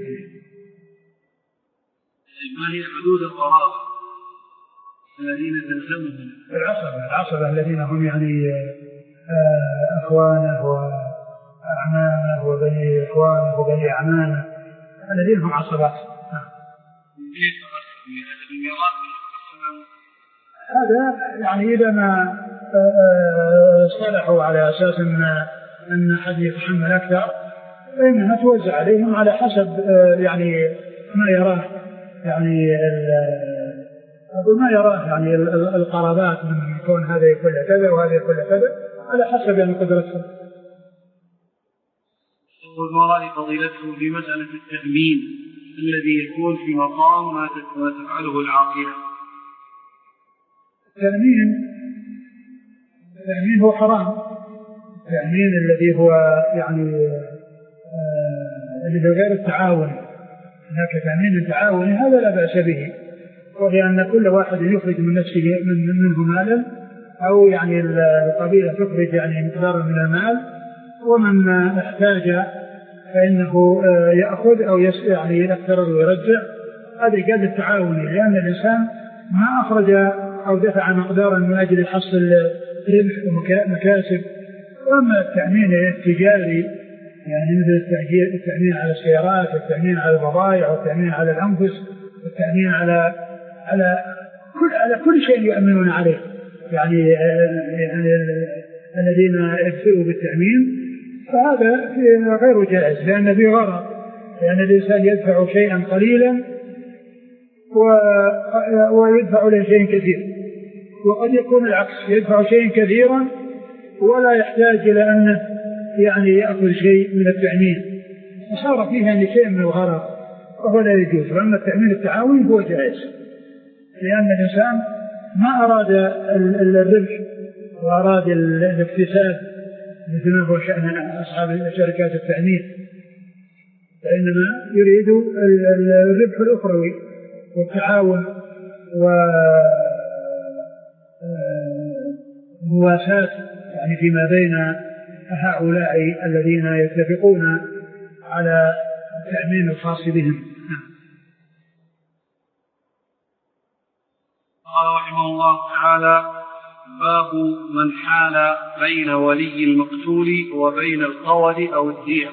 A: ما هي حدود القرابة الذين تلزمهم؟
B: العصبة الذين هم يعني أخوانه وأعمامه وبني إخوانه وبني أعمامه الذين هم عصبات. هذا يعني إذا ما صلحوا على أساس أن أحد يتحمل أكثر، فإنها توزع عليهم على حسب يعني ما يراه يعني القرابات، من يكون هذا يكون كذا وهذا يكون كذا على حسب يعني قدرتهم.
A: والمرأة فضيلته في مسألة التأمين الذي يكون في مقام ما تفعله العاقلة.
B: التأمين هو حرام. التأمين الذي هو يعني الذي غير التعاون، هناك تأمين تعاوني هذا لا بأس به، وهي أن كل واحد يخرج من نفسه منه مالا، أو يعني القبيلة تخرج يعني مقدارا من المال، ومن احتاج فإنه يأخذ أو يعني يكثر ويرجع. هذا قال التعاوني، لأن الإنسان ما أخرج أو دفع مقدارا من أجل حصل ربح ومكاسب. وأما التأمين التجاري يعني مثل التأمين على السيارات، والتأمين على البضائع، والتأمين على الأنفس، والتأمين على كل شيء يؤمنون عليه، يعني الذين يكفروا بالتأمين، فهذا غير جائز، لأن فيه غرض، لأن الإنسان يدفع شيئا قليلا ويدفع له شيء كثير، وقد يكون العكس، يدفع شيء كثيرا ولا يحتاج إلى أنه يعني يأخذ شيء من التأمين، وصار فيه يعني شيء من الغرض، وهو لا يجوز. وأما التأمين التعاوني هو جائز، لأن الإنسان ما أراد الربح وأراد الاكتساب مثل ما هو شأن أصحاب شركات التأمين، فإنما يريد الربح الأخروي والتعاون ومواساة يعني فيما بين هؤلاء الذين يتفقون على التأمين الخاص بهم.
A: قال رحمه الله تعالى: باب من حال بين ولي المقتول وبين القود أو الدية.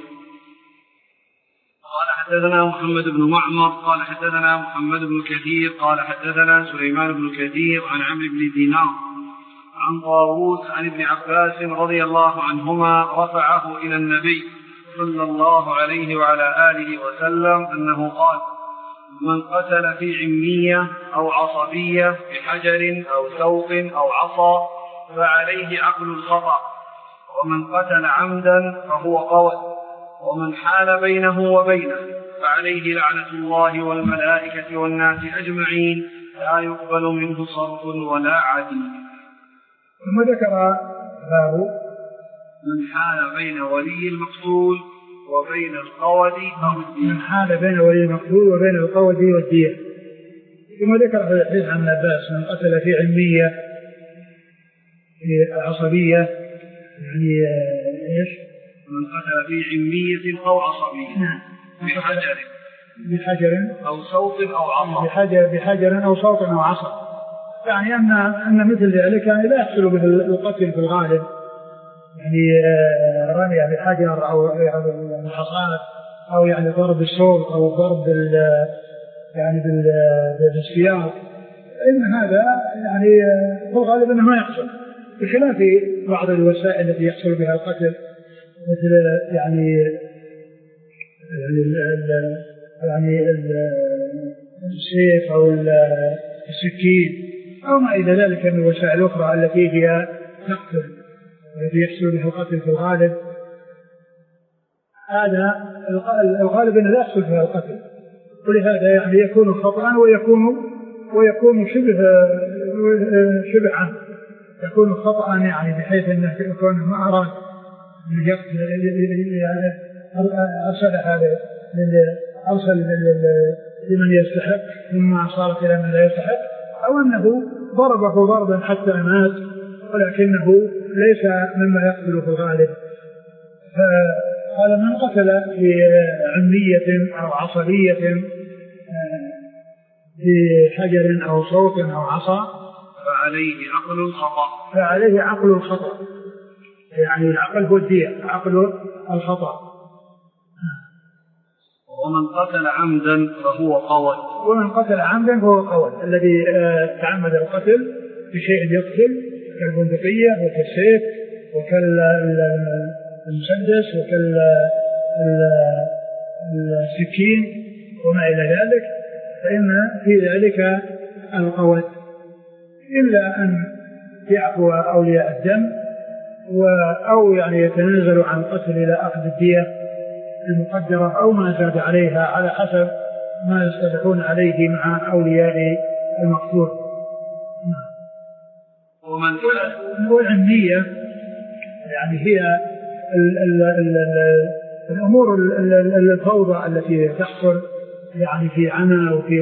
A: قال حدثنا محمد بن معمر قال حدثنا محمد بن كثير قال حدثنا سليمان بن كثير عن عمرو بن دينار عن طاووس عن ابن عباس رضي الله عنهما رفعه إلى النبي صلى الله عليه وعلى آله وسلم أنه قال: من قتل في عمية أو عصبية بحجر أو سوق أو عصا فعليه عقل الخطأ، ومن قتل عمدا فهو قود، ومن حال بينه وبينه فعليه لعنة الله والملائكة والناس أجمعين، لا يقبل منه صرف ولا عدل.
B: ثم ذكر باب
A: من حال بين ولي المقتول وبين القود أو الدية.
B: من حال بين ولي المقتول وبين القود والدية. ثم ذكر في الحديث عن عباس من قتل في عمية في عصبية يعني ايش؟
A: من قتل في عمية أو عصبية.
B: نعم. بحجر
A: أو صوت أو عصا.
B: بحجر أو صوت أو عصا. يعني أن مثل ذلك يعني لا يحصل به القتل في الغالب، يعني رمي بحجر أو يعني حصانة أو يعني ضرب الصوت أو ضرب يعني بالسياق، إن هذا يعني في الغالب أنه ما يحصل، بخلاف بعض الوسائل التي يحصل بها القتل مثل يعني السيف أو السكين أو ما إلى ذلك من الوسائل الأخرى التي هي تقتل التي يحصل بها القتل في الغالب. هذا الغالب أنه لا يحصل فيها القتل، ولهذا يعني يكون خطأ ويكون شبه عنه، يكون خطأ يعني بحيث أنه يكون ما أراد أن يقتل، أرسل لمن يستحق مما صارت إلى من لا يستحق، أو أنه ضربه ضربا حتى مات ولكنه ليس مما يقتل في الغالب. فقال من قتل في عمية أو عصبية بحجر أو صوت أو عصا فعليه عقل الخطأ، يعني العقل هو الدية، عقل الخطأ.
A: ومن قتل عمدا فهو قود.
B: ومن قتل عمدا فهو قود، الذي تعمد القتل بشيء يقتل كالبندقية وكالسيف وكالمسدس وكالسكين وما إلى ذلك، فإن في ذلك القود، إلا أن يعفو أولياء الدم أو يعني يتنازل عن القتل إلى أخذ الدية المقدرة أو ما زاد عليها على حسب ما يصطلحون عليه مع أولياء المقتول. والعمية يعني هي الأمور الفوضى التي تحصل يعني في عمى وفي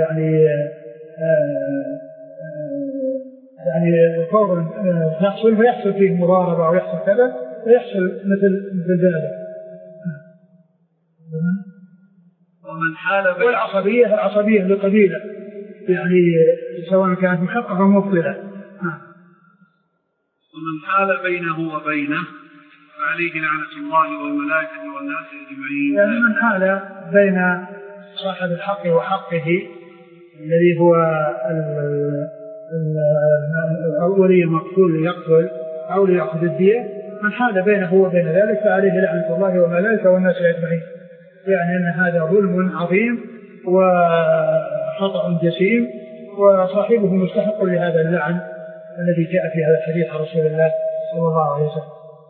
B: يعني فوضى تحصل فيحصل فيه مضاربة أو يحصل كذا ويحصل مثل ذلك. والعصبية لقبيلة يعني سواء كانت محققة أو مبطلة.
A: ومن حال بينه وبينه فعليه لعنة الله والملائكة والناس أجمعين.
B: يعني من حال بين صاحب الحق وحقه الذي هو ولي المقتول يقتل أو ليأخذ الدية، من حال بينه وبين ذلك فعليه لعنة الله والملائكة والناس أجمعين، يعني أن هذا ظلم عظيم وخطأ جسيم وصاحبه مستحق لهذا اللعن الذي جاء في هذا الحديث عن رسول الله صلى الله عليه وسلم.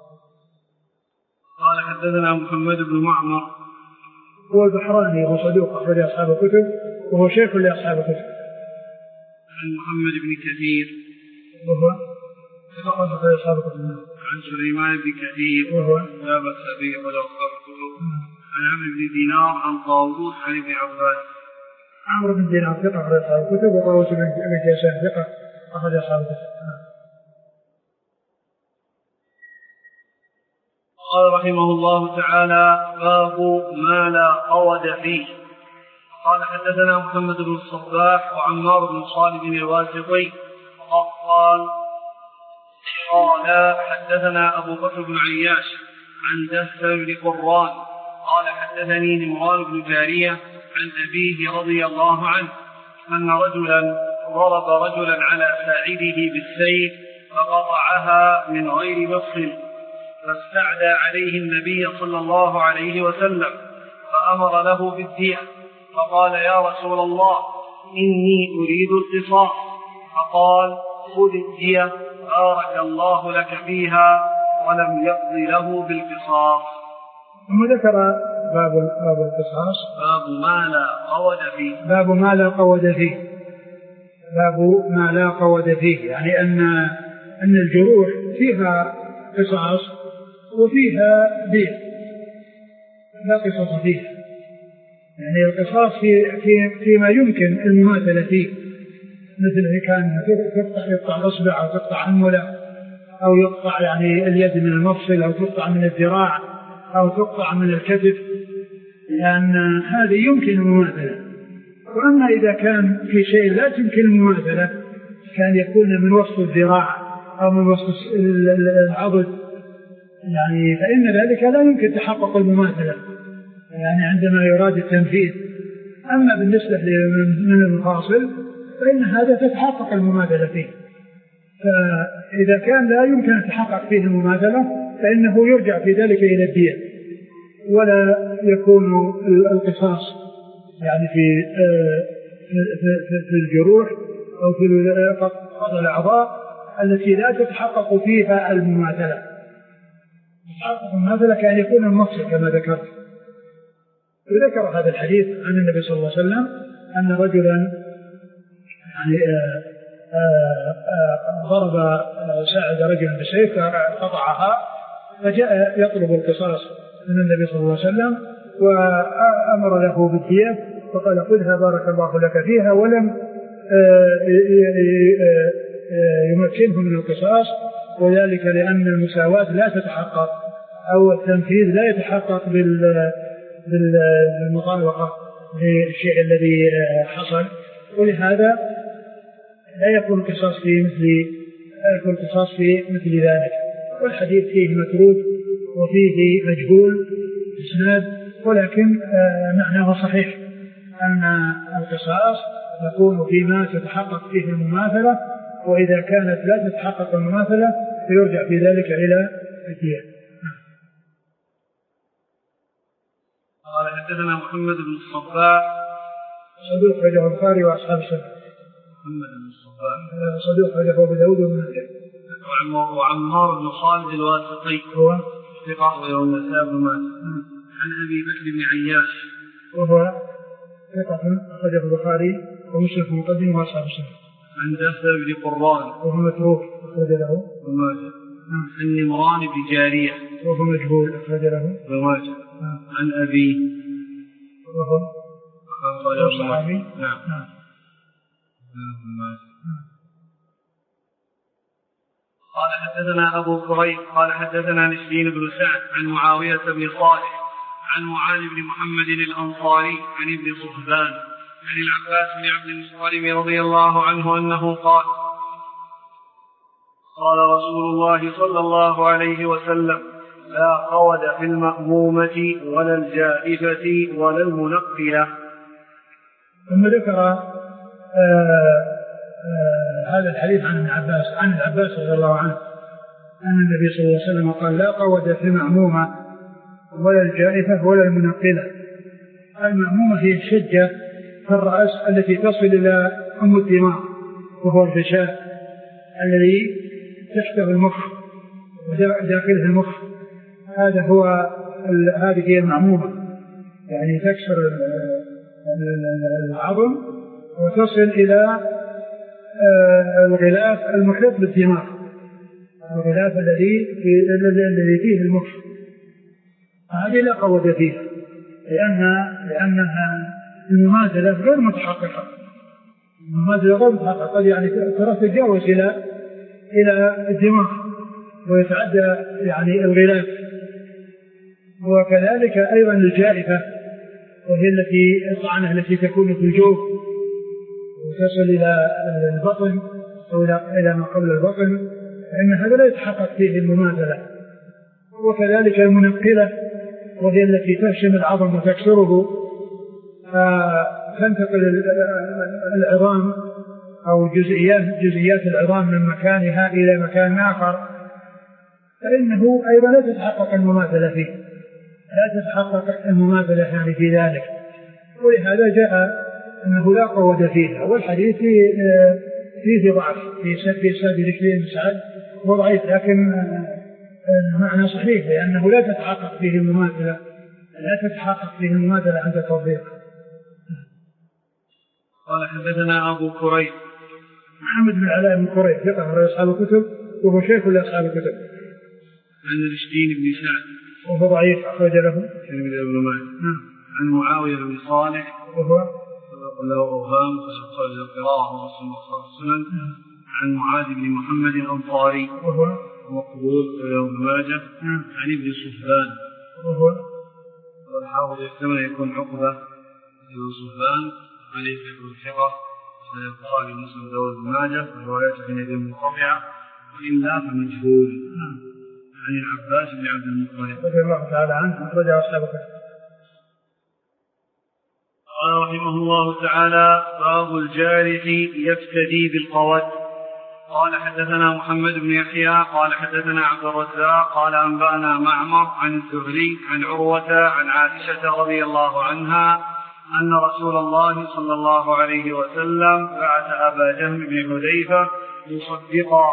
A: قال حدثنا محمد بن معمر
B: هو البحراني، هو صدوق أخرج أصحاب الكتب وهو شيخ لأصحاب الكتب.
A: عن محمد بن كثير
B: وهو أخرج أصحاب الكتب.
A: عن سليمان بن كثير
B: وهو
A: لا بأس به ولا أصحاب الكتب. عن عمرو بن دينار عن طاووس عن ابن عباس.
B: عمرو بن دينار ثقة أخرج أصحاب الكتب، وطاووس بن كيسان ثقة أخرج أصحاب الكتب.
A: قال رحمه الله تعالى: باب ما لا قود فيه. قال حدثنا محمد بن الصباح وعمار بن خالد الواسطي قال حدثنا أبو بكر بن عياش عن دهث بن قران قال حدثني نمران بن جارية عن أبيه رضي الله عنه أن رجلا ضرب رجلا على ساعده بالسيف فقطعها من غير نصف، فاستعدى عليه النبي صلى الله عليه وسلم فأمر له بالدية، فقال: يا رسول الله إني أريد القصاص. فقال: خذ الدية بارك الله لك فيها، ولم يقض له بالقصاص.
B: ثم ذكر باب القصاص.
A: باب ما لا قود فيه.
B: باب ما لا قود فيه. باب ما لا قود فيه، يعني أن أن الجروح فيها قصاص وفيها دية، لا قصاص فيها. يعني القصاص فيما يمكن المماثلة فيه، مثل إذا كان يقطع إصبع أو تقطع أنملة أو يقطع يعني اليد من المفصل أو تقطع من الذراع أو تقطع من الكتف، لأن هذه يمكن المماثلة. وأما إذا كان في شيء لا تمكن المماثلة، كان يكون من وسط الذراع أو من وسط العضد، يعني فإن ذلك لا يمكن تحقق المماثلة يعني عندما يراد التنفيذ. أما بالنسبة من المفاصل فإن هذا تتحقق المماثلة فيه. فإذا كان لا يمكن أن تحقق فيه المماثلة فإنه يرجع في ذلك إلى الدية، ولا يكون القصاص يعني في الجروح أو في قطع الأعضاء التي لا تتحقق فيها المماثلة. تتحقق المماثلة كأن يكون المفصل كما ذكرت. وذكر هذا الحديث عن النبي صلى الله عليه وسلم أن رجلا يعني ضرب ساعد رجلا بسيف قطعها، فجاء يطلب القصاص من النبي صلى الله عليه وسلم وأمر له بالدية، فقال خذها بارك الله لك فيها، ولم يمكنه من القصاص، وذلك لأن المساواة لا تتحقق أو التنفيذ لا يتحقق بالمطابقة للشيء الذي حصل، ولهذا لا يكون القصاص في مثل ذلك. والحديث فيه متروك وفيه مجهول إسناد، ولكن معناه صحيح أن القصاص يكون فيما تتحقق فيه المماثلة، وإذا كانت لا تتحقق المماثلة فيرجع في ذلك إلى الدية.
A: قال حدثنا محمد بن الصباح
B: صدوق أخرجه البخاري وأصحاب السنة.
A: محمد بن الصباح
B: صدوق أخرجه أبو داود وابن ماجه.
A: وعمار بن خالد الواسطي
B: هو
A: ثقة والنسائي بن ماجه. عن أبي بكر بن عياش
B: وهو ثقة أخرجه البخاري ومسلم في المقدمة وأصحاب السنة.
A: عن جابر بن قران
B: وهو متروك أخرج له
A: ابن ماجه. عن نمران بن جارية
B: وهو مجهول أخرج له
A: ابن ماجه. عن أبي
B: وهو صحابي.
A: نعم. قال حدثنا أبو كريب قال حدثنا نسرين بن سعد عن معاوية بن صالح عن معاذ بن محمد الأنصاري عن ابن صهبان عن العباس بن عبد المطلب رضي الله عنه أنه قال قال رسول الله صلى الله عليه وسلم لا قود في المأمومة ولا الجائفة ولا المنقلة.
B: ثم ذكر هذا الحديث عن العباس رضي الله عنه أن النبي صلى الله عليه وسلم قال لا قود في المأمومة ولا الجائفة ولا المنقلة. المأمومة هي الشجة في الرأس التي تصل إلى أم الدماغ، وهو الغشاء الذي تحته المخ وداخله المخ، هذه هي المأمومة، يعني تكسر العظم وتصل إلى الغلاف المحيط بالدماغ، الغلاف الذي فيه المخ. هذه لا قوة فيها لأنها المماثلة غير متحققة. المماثلة غير متحققة، قد يعني تتجاوز إلى الدماغ ويتعدى يعني الغلاف. وكذلك أيضا الجائفة، وهي الطعنة التي تكون في الجوف وتصل إلى البطن أو إلى ما قبل البطن، فإن هذا لا يتحقق فيه المماثلة. وكذلك المنقلة، وهي التي تهشم العظم وتكسره فتنتقل العظام أو جزئيات العظام من مكانها إلى مكان آخر، فإنه أيضا لا تتحقق المماثلة فيه، لا تتحقق المماثلة يعني في ذلك. ولهذا جاء أنه لا قوة فيها. والحديث فيه ضعف في سبب ذكر مسعد وضعيف، لكن المعنى صحيح لأنه لا تتحقق فيه المماثلة، عند التطبيق.
A: قال حدثنا أبو كريب
B: محمد بن علاء بن كريب ثقة أخرج أصحاب الكتب، وهو شيخ لأصحاب الكتب.
A: عن رشدين بن سعد
B: وهو ضعيف أخرج له
A: ابن ماجه. عن معاوية بن صالح
B: وهو
A: له أوهام فأخرج القراءة ومسلم وأصحاب السنن. عن معاذ بن محمد الأنصاري
B: وهو
A: مقبول له ابن ماجه. عن ابن صهبان
B: وهو
A: والحافظ يحتمل يكون عقبة ابن صهبان وليس يكون ثقة البخاري ومسلم له ابن ماجه وروايته حينئذ منقطعة وإلا فمجهول. عن العباس بن عبد المطلب
B: رضي الله تعالى عنه أخرجه أصحاب الكتب.
A: قال رحمه الله تعالى: باب الجارح يفتدي بالقود. قال حدثنا محمد بن يحيى قال حدثنا عبد الرزاق قال أنبأنا معمر عن الزهري عن عروة عن عائشة رضي الله عنها أن رسول الله صلى الله عليه وسلم بعث أبا جهم بن حذيفة يصدقا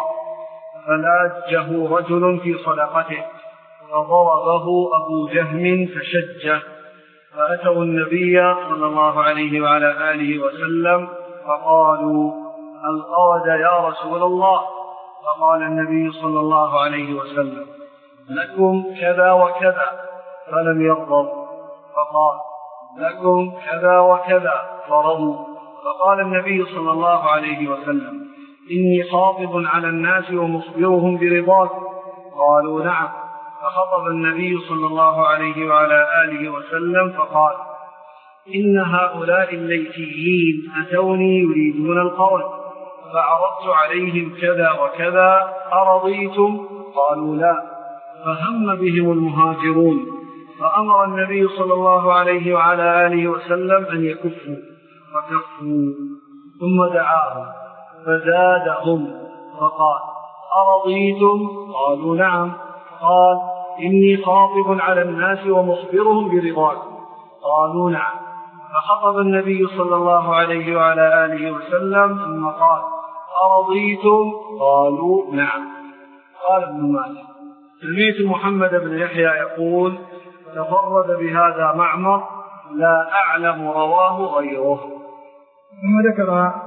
A: فلاجه رجل في صدقته فضربه أبو جهم فشجه فأتوا النبي صلى الله عليه وعلى آله وسلم فقالوا: القود يا رسول الله. فقال النبي صلى الله عليه وسلم: لكم كذا وكذا. فلم يغضب. فقال: لكم كذا وكذا. فرضوا. فقال النبي صلى الله عليه وسلم: إني خاطب على الناس ومخبرهم برضاكم. قالوا: نعم. فخطب النبي صلى الله عليه وعلى آله وسلم فقال: إن هؤلاء الليثيين أتوني يريدون القول فعرضت عليهم كذا وكذا أرضيتم؟ قالوا: لا. فهم بهم المهاجرون فأمر النبي صلى الله عليه وعلى آله وسلم أن يكفوا فكفوا ثم دعاهم فزادهم فقال: أرضيتم؟ قالوا: نعم. قال: إني خاطب على الناس ومخبرهم برضاكم. قالوا: نعم. فخطب النبي صلى الله عليه وعلى آله وسلم ثم قال: أرضيتم؟ قالوا: نعم. قال ابن ماجه: سمعت محمد بن يحيى يقول: تفرد بهذا معمر لا أعلم رواه غيره.
B: ثم ذكر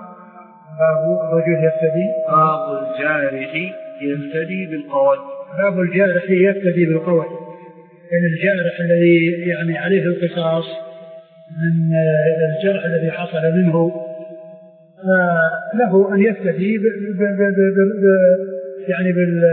B: باب الرجل يفتدي.
A: باب الجارح يفتدي بالقود.
B: باب الجارح يفتدي بالقود، يعني الجارح الذي يعني عليه القصاص من الجرح الذي حصل منه له أن يفتدي يعني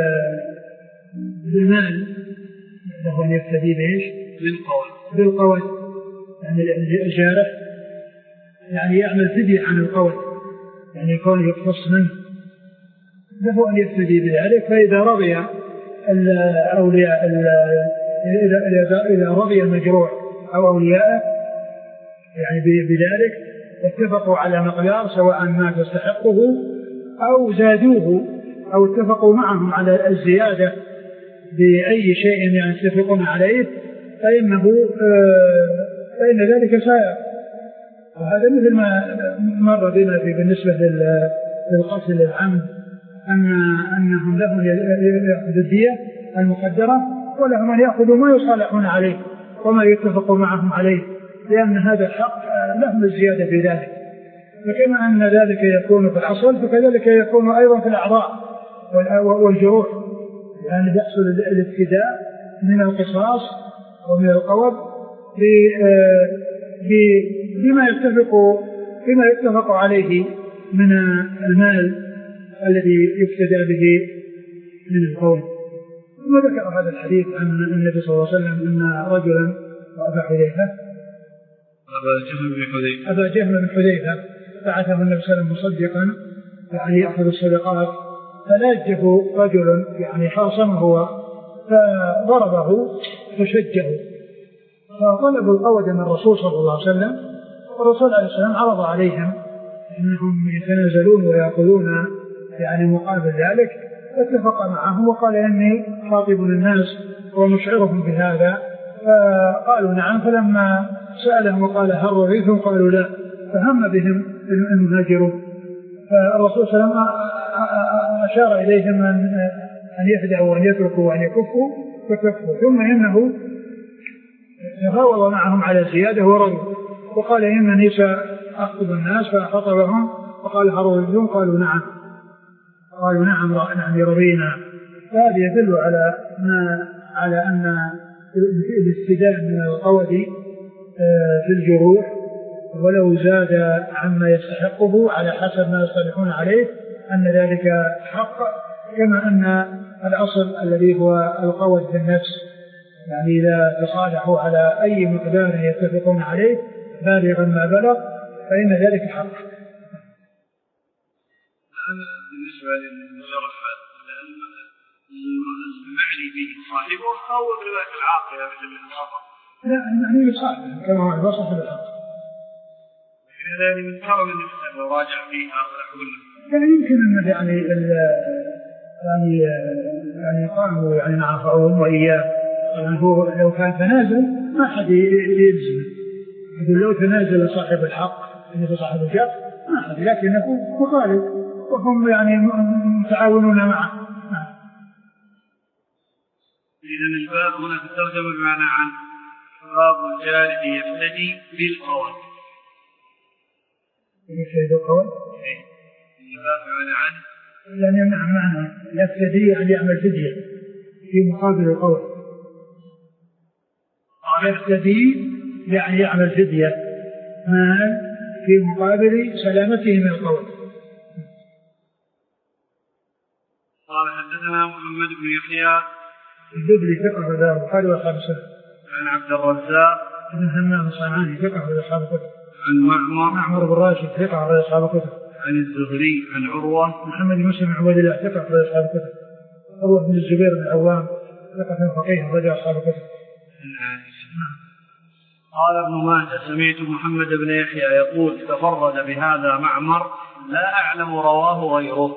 B: بالمال، له أن يفتدي بإيش؟ بالقود. يعني الجارح يعني يعمل فدية عن القود، يعني يكون يقتص منه، له أن يفتدي بذلك. فإذا رضي الأولياء إذا رضي المجروح أو أولياءه يعني بذلك اتفقوا على مقدار سواء ما تستحقه أو زادوه أو اتفقوا معهم على الزيادة بأي شيء يعني يتفقون عليه فإن ذلك سائر. وهذا مثل ما مر بنا بالنسبة للقتل العمد أنهم لهم يأخذوا الدية المقدرة ولهم أن يأخذوا ما يصالحون عليه وما يتفقوا معهم عليه، لأن هذا الحق لهم الزيادة في ذلك. فكما أن ذلك يكون في الأصل فكذلك يكون أيضا في الأعضاء والجروح، يعني يحصل الابتداء من القصاص ومن القود بما يتفق عليه من المال الذي يفتدى به من القود. ثم ذكر هذا الحديث عن النبي صلى الله عليه وسلم أن رجلا أبا جهم بن حذيفة بعثه النبي صلى الله عليه وسلم مصدقا يعني يأخذ الصدقات، فلاجه رجل يعني خاصمه فضربه فشجه، فطلبوا القود من الرسول صلى الله عليه وسلم، والرسول عليه السلام عرض عليهم أنهم يتنازلون ويأخذون يعني مقابل ذلك، فاتفق معهم وقال إني خاطب الناس ومشعرهم بهذا، فقالوا نعم. فلما سألهم وقال هل رضيتم؟ قالوا لا، فهم بهم المهاجرون، فالرسول صلى الله عليه وسلم أشار إليهم أن يفدعوا وأن يتركوا وأن يكفوا فكفوا، ثم إنه تفاوض معهم على زيادة ورضوا، وقال إنني سأخطب الناس فخطبهم وقال هل رضيتم؟ قالوا نعم. قالوا نعم رضينا. فهذا يدل على أن الاستداء من القود في الجروح ولو زاد عما يستحقه على حسب ما يصطلحون عليه أن ذلك حق، كما أن الأصل الذي هو القود في النفس، يعني إذا تصالحوا على أي مقدار يتفقون عليه بالغا ما بلغ فإن ذلك حق.
A: بالنسبة للجرح المعني به صاحبه أو الرواية العاقلة مثل الخطأ؟
B: لا، المعني صاحبه كما هو الوصف بالحق.
A: هذا من كرم النفس لو راجع فيها ولا حول.
B: يعني يمكن أن يعني قاموا يعني مع فرعون وإياه، يعني هو لو كان تنازل ما حد يلزم، لو تنازل صاحب الحق مثل صاحب الجر ما حد، لكنه مطالب وهم يعني متعاونون معه.
A: إذن الباب هنا في الترجمة بمعنى عن باب الجارح يفتدي بالقول.
B: يفتدي بالقول؟
A: الباب بمعنى عن
B: يعني معنى يفتدي أن يعمل فدية في مقابل القول. يفتدي يعني يعمل فدية مال في مقابل سلامته من القول.
A: قال حدثنا محمد بن يحيى
B: الدبلي ثقة في ذا البخاري وأصحاب السنة.
A: عن عبد الرزاق
B: بن همام الصنعاني ثقة في أصحاب الكتب.
A: عن
B: معمر بن راشد ثقة في أصحاب الكتب.
A: عن الزهري عن عروة
B: محمد بن مسلم عبد الله ثقة في أصحاب الكتب. عروة بن الزبير بن العوام ثقة في الفقيه رجل أصحاب الكتب.
A: قال ابن ماجه سمعت محمد بن يحيى يقول تفرد بهذا معمر لا أعلم رواه غيره.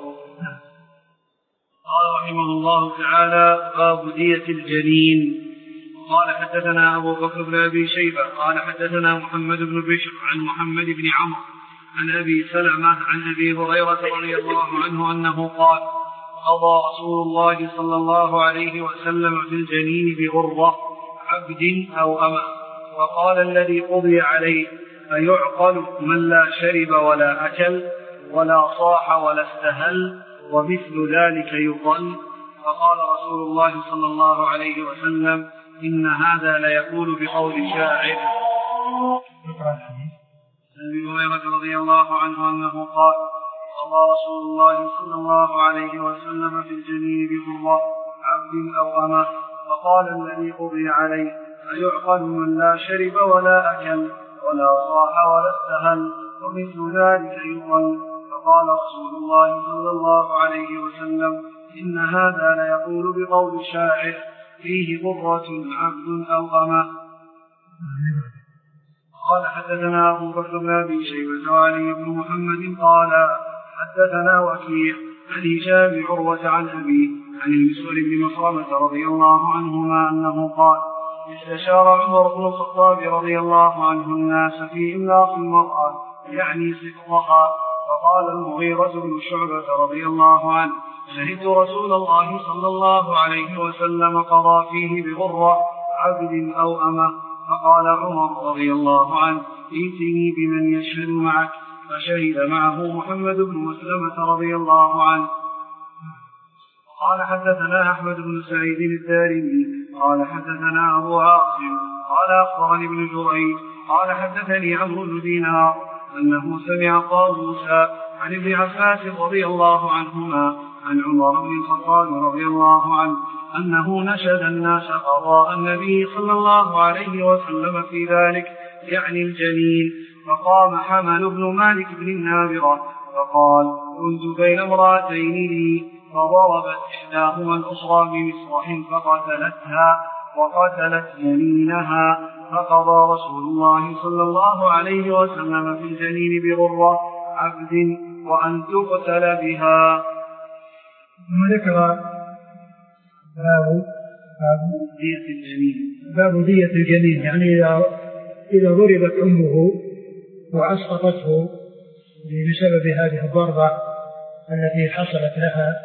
A: قال رحمه الله تعالى باب دية الجنين. قال حدثنا أبو بكر بن أبي شيبة قال حدثنا محمد بن بشر عن محمد بن عمرو عن أبي سلمة عن أبي هريرة رضي الله عنه أنه قال قضى رسول الله صلى الله عليه وسلم في الجنين بغرة عبد أو أمة، وقال الذي قضي عليه أيعقل من لا شرب ولا أكل ولا صاح ولا استهل ومثل ذلك يقل. فقال رسول الله صلى الله عليه وسلم إن هذا ليقول بقول شاعر. أبي هريرة رضي الله عنه أنه قال قضى رسول الله صلى الله عليه وسلم في الجنين بغرة عبد أو أمة، فقال الذي قضي عليه أيعقل من لا شرب ولا أكل ولا صاح ولا استهل ومثل ذلك يقل. فقال رسول الله صلى الله عليه وسلم إن هذا ليقول بقول الشاعر فيه غرة عبد أو أمة. قال حدثنا أبو بكر بن أبي شيبة وعلي بن محمد قال حدثنا وكيع عن هشام عروة عن أبيه عن المسور بن مخرمة رضي الله عنهما أنه قال استشار عمر بن الخطاب رضي الله عنه الناس في إملاق المرأة يعني سقطها، فقال المغيرة بن شعبة رضي الله عنه شهدت رسول الله صلى الله عليه وسلم قضى فيه بغرة عبد أو أمة. فقال عمر رضي الله عنه ائتني بمن يشهد معك، فشهد معه محمد بن مسلمة رضي الله عنه. قال حدثنا أحمد بن سعيد الدارمي قال حدثنا أبو عاصم قال أخبرني ابن جريج قال حدثني عمرو بن دينار أنه سمع طاووسا عن ابن عباس رضي الله عنهما عن عمر بن الخطاب رضي الله عنه أنه نشد الناس قضاء النبي صلى الله عليه وسلم في ذلك يعني الجنين. فقام حمل بن مالك بن النابرة فقال كنت بين امرأتين لي فضربت إحداهما الأخرى بمصرح فقتلتها وقتلت جنينها، فقضى رسول الله صلى الله عليه وسلم في الجنين بغرة عبد وأن تقتل بها.
B: ثم ذكر باب دية الجنين، يعني إذا ضربت أمه وأسقطته بسبب هذه الضربة التي حصلت لها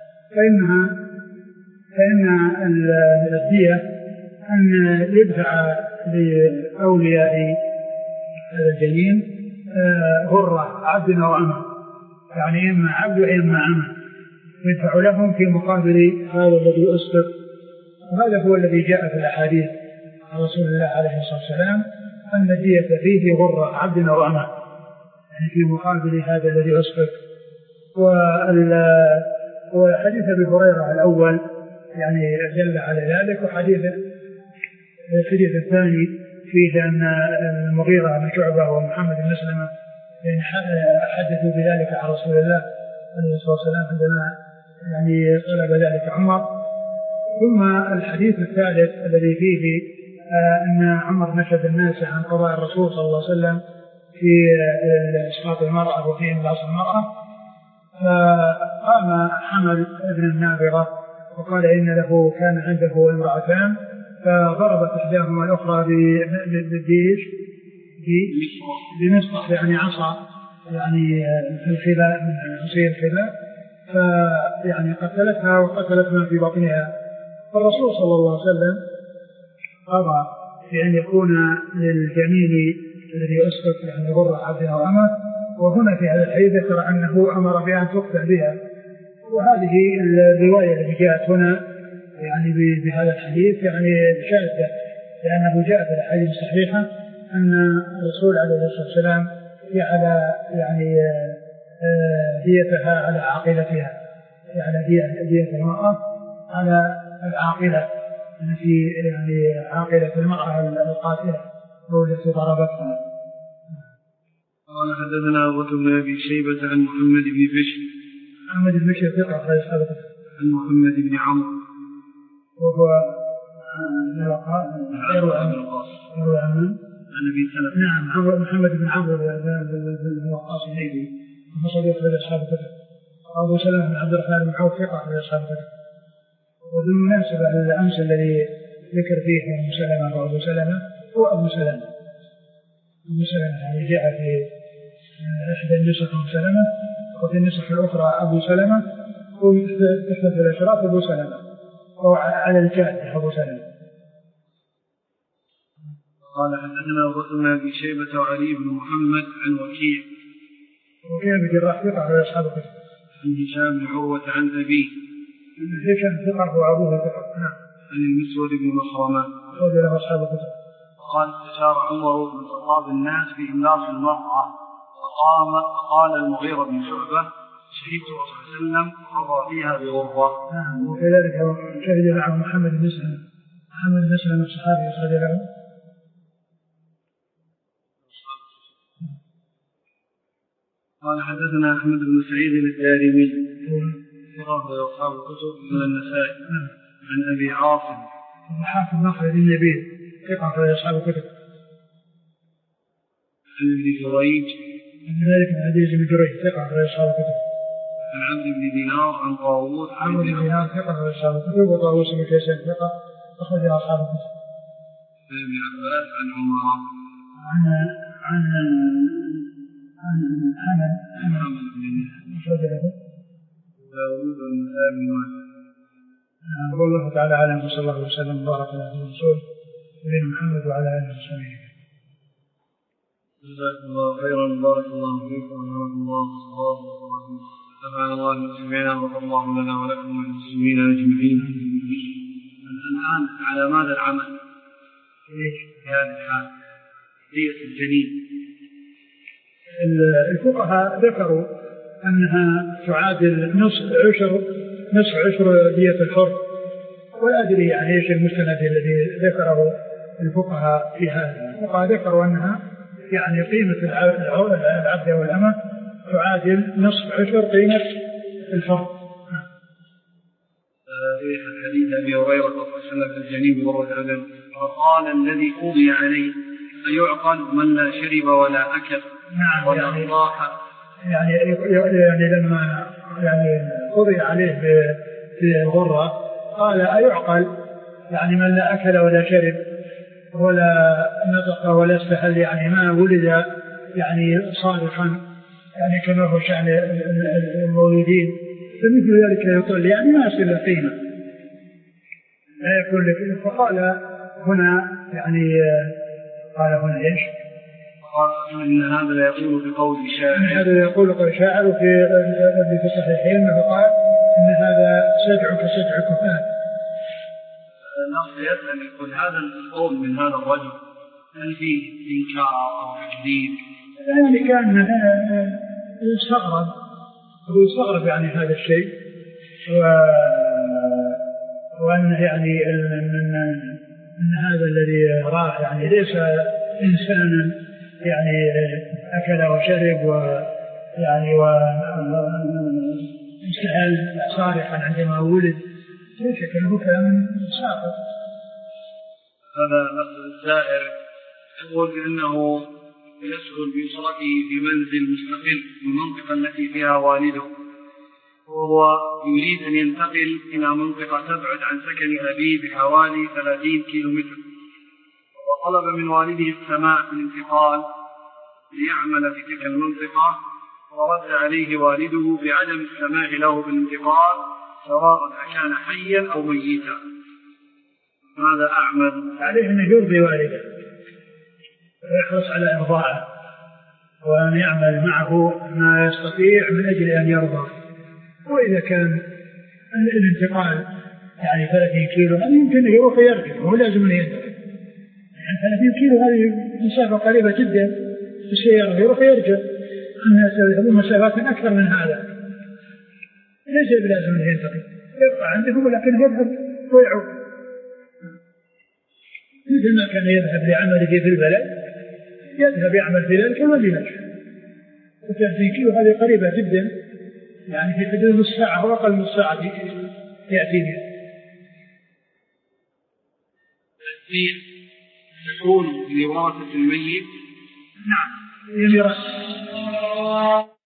B: فإن الدية أن يدفع لأولياء هذا الجنين غرة عبد أو أمة، يعني إما عبد وإما أمة، يدفع لهم في مقابل هذا الذي أسقط. وهذا هو الذي جاء في الأحاديث عن رسول الله عليه الصلاة والسلام أن الدية فيه غرة عبد أو أمة، يعني في مقابل هذا الذي أسقط. وحديث أبي هريرة الأول يعني دل على ذلك، وحديث الثاني فيه أن المغيرة بن شعبة ومحمد بن مسلمة حدثوا بذلك عن رسول الله عليه الصلاة والسلام عندما يعني طلب ذلك عمر. ثم الحديث الثالث الذي فيه أن عمر نشد الناس عن قضاء الرسول صلى الله عليه وسلم في إسقاط المرأة وفي إملاص المرأة، فقام حمل ابن النابغة وقال إن له كان عنده امرأتان، فضربت إحداهما الأخرى بمسطح يعني عصا يعني في الخلاء من عصي الخلاء، فيعني قتلتها وقتلت ما في بطنها. فالرسول صلى الله عليه وسلم قضى بأن يكون للجنين الذي أسقط يعني غرة عبد أو أمة. وهنا في هذا الحديث ذكر أنه أمر بأن تقتل بها، وهذه الرواية التي جاءت هنا يعني بهذا الحديث يعني شاذة، لأنه جاء في الحديث الصحيحة أن الرسول عليه الصلاة والسلام جعل يعني ديتها على عاقلتها، يعني دية المرأة على العاقلة التي يعني عاقلة المرأة القاتلة أو التي ضربتها.
A: قال حدثنا أبو بكر بن أبي شيبة عن محمد بن بشر.
B: محمد بن بشر ثقة أخرج أصحاب الكتب.
A: عن محمد بن عمرو
B: وهو يروي عن
A: أبي سلمة.
B: نعم محمد بن عمرو بن وقاص الليثي وصل أخرج أصحاب الكتب. أبو سلمة بن عبد الرحمن بن عوف ثقة أخرج أصحاب الكتب. وبالمناسبة الأمس الذي ذكر فيه أبو سلمة وأبو سلمة هو أبو سلمة. أبو سلمة يعني جاء في إحدى النسخ أبو سلمة، وفي النسخ الأخرى أبو سلمة، وتحت الأشراف أبو سلمة، وهو على الجادة أبو سلمة.
A: قال حدثنا أبو بكر بن أبي شيبة وعلي بن محمد عن وكيع
B: بن جراح ثقة على أصحاب الكتب.
A: عن هشام بن عروة عن أبيه.
B: هشام ثقة وأبوه ثقة. نعم.
A: عن المسود بن مخرمة
B: أخرج له أصحاب الكتب.
A: قال استشار عمر بن الخطاب الناس في إملاص المرأة، فقال المغيرة بن شعبة شهدت رسول الله صلى الله عليه وسلم قضى فيها بغرة.
B: وكذلك شهد معه محمد بن مسلم. محمد بن مسلم الصحابي أخرج له.
A: قال حدثنا أحمد بن سعيد الدارمي ثقة أصحاب الكتب من النسائي عن أبي عاصم
B: حافظ مخرج النبي ثقة في أصحاب الكتب.
A: عن ابن جريج
B: عن مالك بن عبد بن جريج ثقة في أصحاب الكتب.
A: عن عبد بن دينار عن طاووس
B: عن ابن دينار ثقة في أصحاب الكتب. وطاووس بن كيسان ثقة أخرج أصحاب الكتب.
A: عن ابن عباس عن عمر
B: عن حمد أخرج له
A: داوود والنسائي بن ماجه.
B: والله تعالى أعلم، وصلى الله وسلم وبارك على رسوله نبينا محمد وعلى آله وصحبه.
A: جزاكم الله خيرا، بارك الله فيكم، ورحمة الله وبركاته. سبحان الله المسلمين، غفر الله لنا ولكم وللمسلمين أجمعين. الآن على ماذا العمل في هذه الحال؟ دية الجنين.
B: الفقهاء ذكروا أنها تعادل نصف عشر دية الحر، ولا أدري يعني إيش المستند الذي ذكره الفقهاء في هذا. الفقهاء ذكروا أنها يعني قيمة العبد والأمة تعادل نصف عشر قيمة الحر.
A: في حديث أبي هريرة صلى الله عليه وسلم في الجنين بغرة عدن، فقال الذي قضي عليه أيعقل من لا شرب ولا أكل ولا صاح.
B: يعني لما يعني قضي عليه بالغرة قال أيعقل يعني من لا أكل ولا شرب ولا نطق ولا استحل، يعني ما ولد يعني صالحا يعني كما هو شأن المولودين، فمثل ذلك يقول يعني ما يصير له قيمة لا يكون لك. فقال هنا يعني قال هنا إيش؟
A: قال إن هذا لا يقول بقول شاعر،
B: هذا يقول قول شاعر. في الصحيحين أنه قال إن هذا سجع كسجع كفار.
A: الناس يسأل يقول هذا القول من هذا الرجل هل فيه إنكار أو تكذيب؟
B: يعني كان يستغرب يعني هذا الشيء، وأن يعني أن هذا الذي راه يعني ليس إنسانا يعني أكل وشرب ويعني واستهل صالحا عندما ولد، ليس كله كان ساقط.
A: هذا لفظ الزائر يقول إنه يسكن بأسرته في منزل مستقل في المنطقة التي فيها والده، وهو يريد أن ينتقل إلى منطقة تبعد عن سكن أبيه بحوالي 30 كيلومتر، وطلب من والده السماح بالانتقال ليعمل في تلك المنطقة، ورد عليه والده بعدم السماح له بالانتقال سواء كان حيا أو ميتا. ماذا أعمل؟
B: عليه أن يرضي والده ويحرص على إرضائه، وأن يعمل معه ما يستطيع من أجل أن يرضى. وإذا كان الانتقال يعني 30 كيلو هذا يمكن يروح ويرجع، وهو لازم أن ينتقل. يعني 30 كيلو هذه مسافة قريبة جدا بالسيارة، يروح ويرجع. الناس يذهبون مسافات أكثر من هذا، ليس بلازم أن ينتقل، يبقى عنده ولكن يذهب ويعود، مثل ما كان يذهب لعمله في البلد يذهب يعمل في ذلك ويرجع. 30 كيلو هذه قريبة جدا، يعني في حدود نصف ساعة وأقل من الساعة يأتي بها.
A: التسبيح يكون لوراثة الميت؟
B: نعم، لميراث.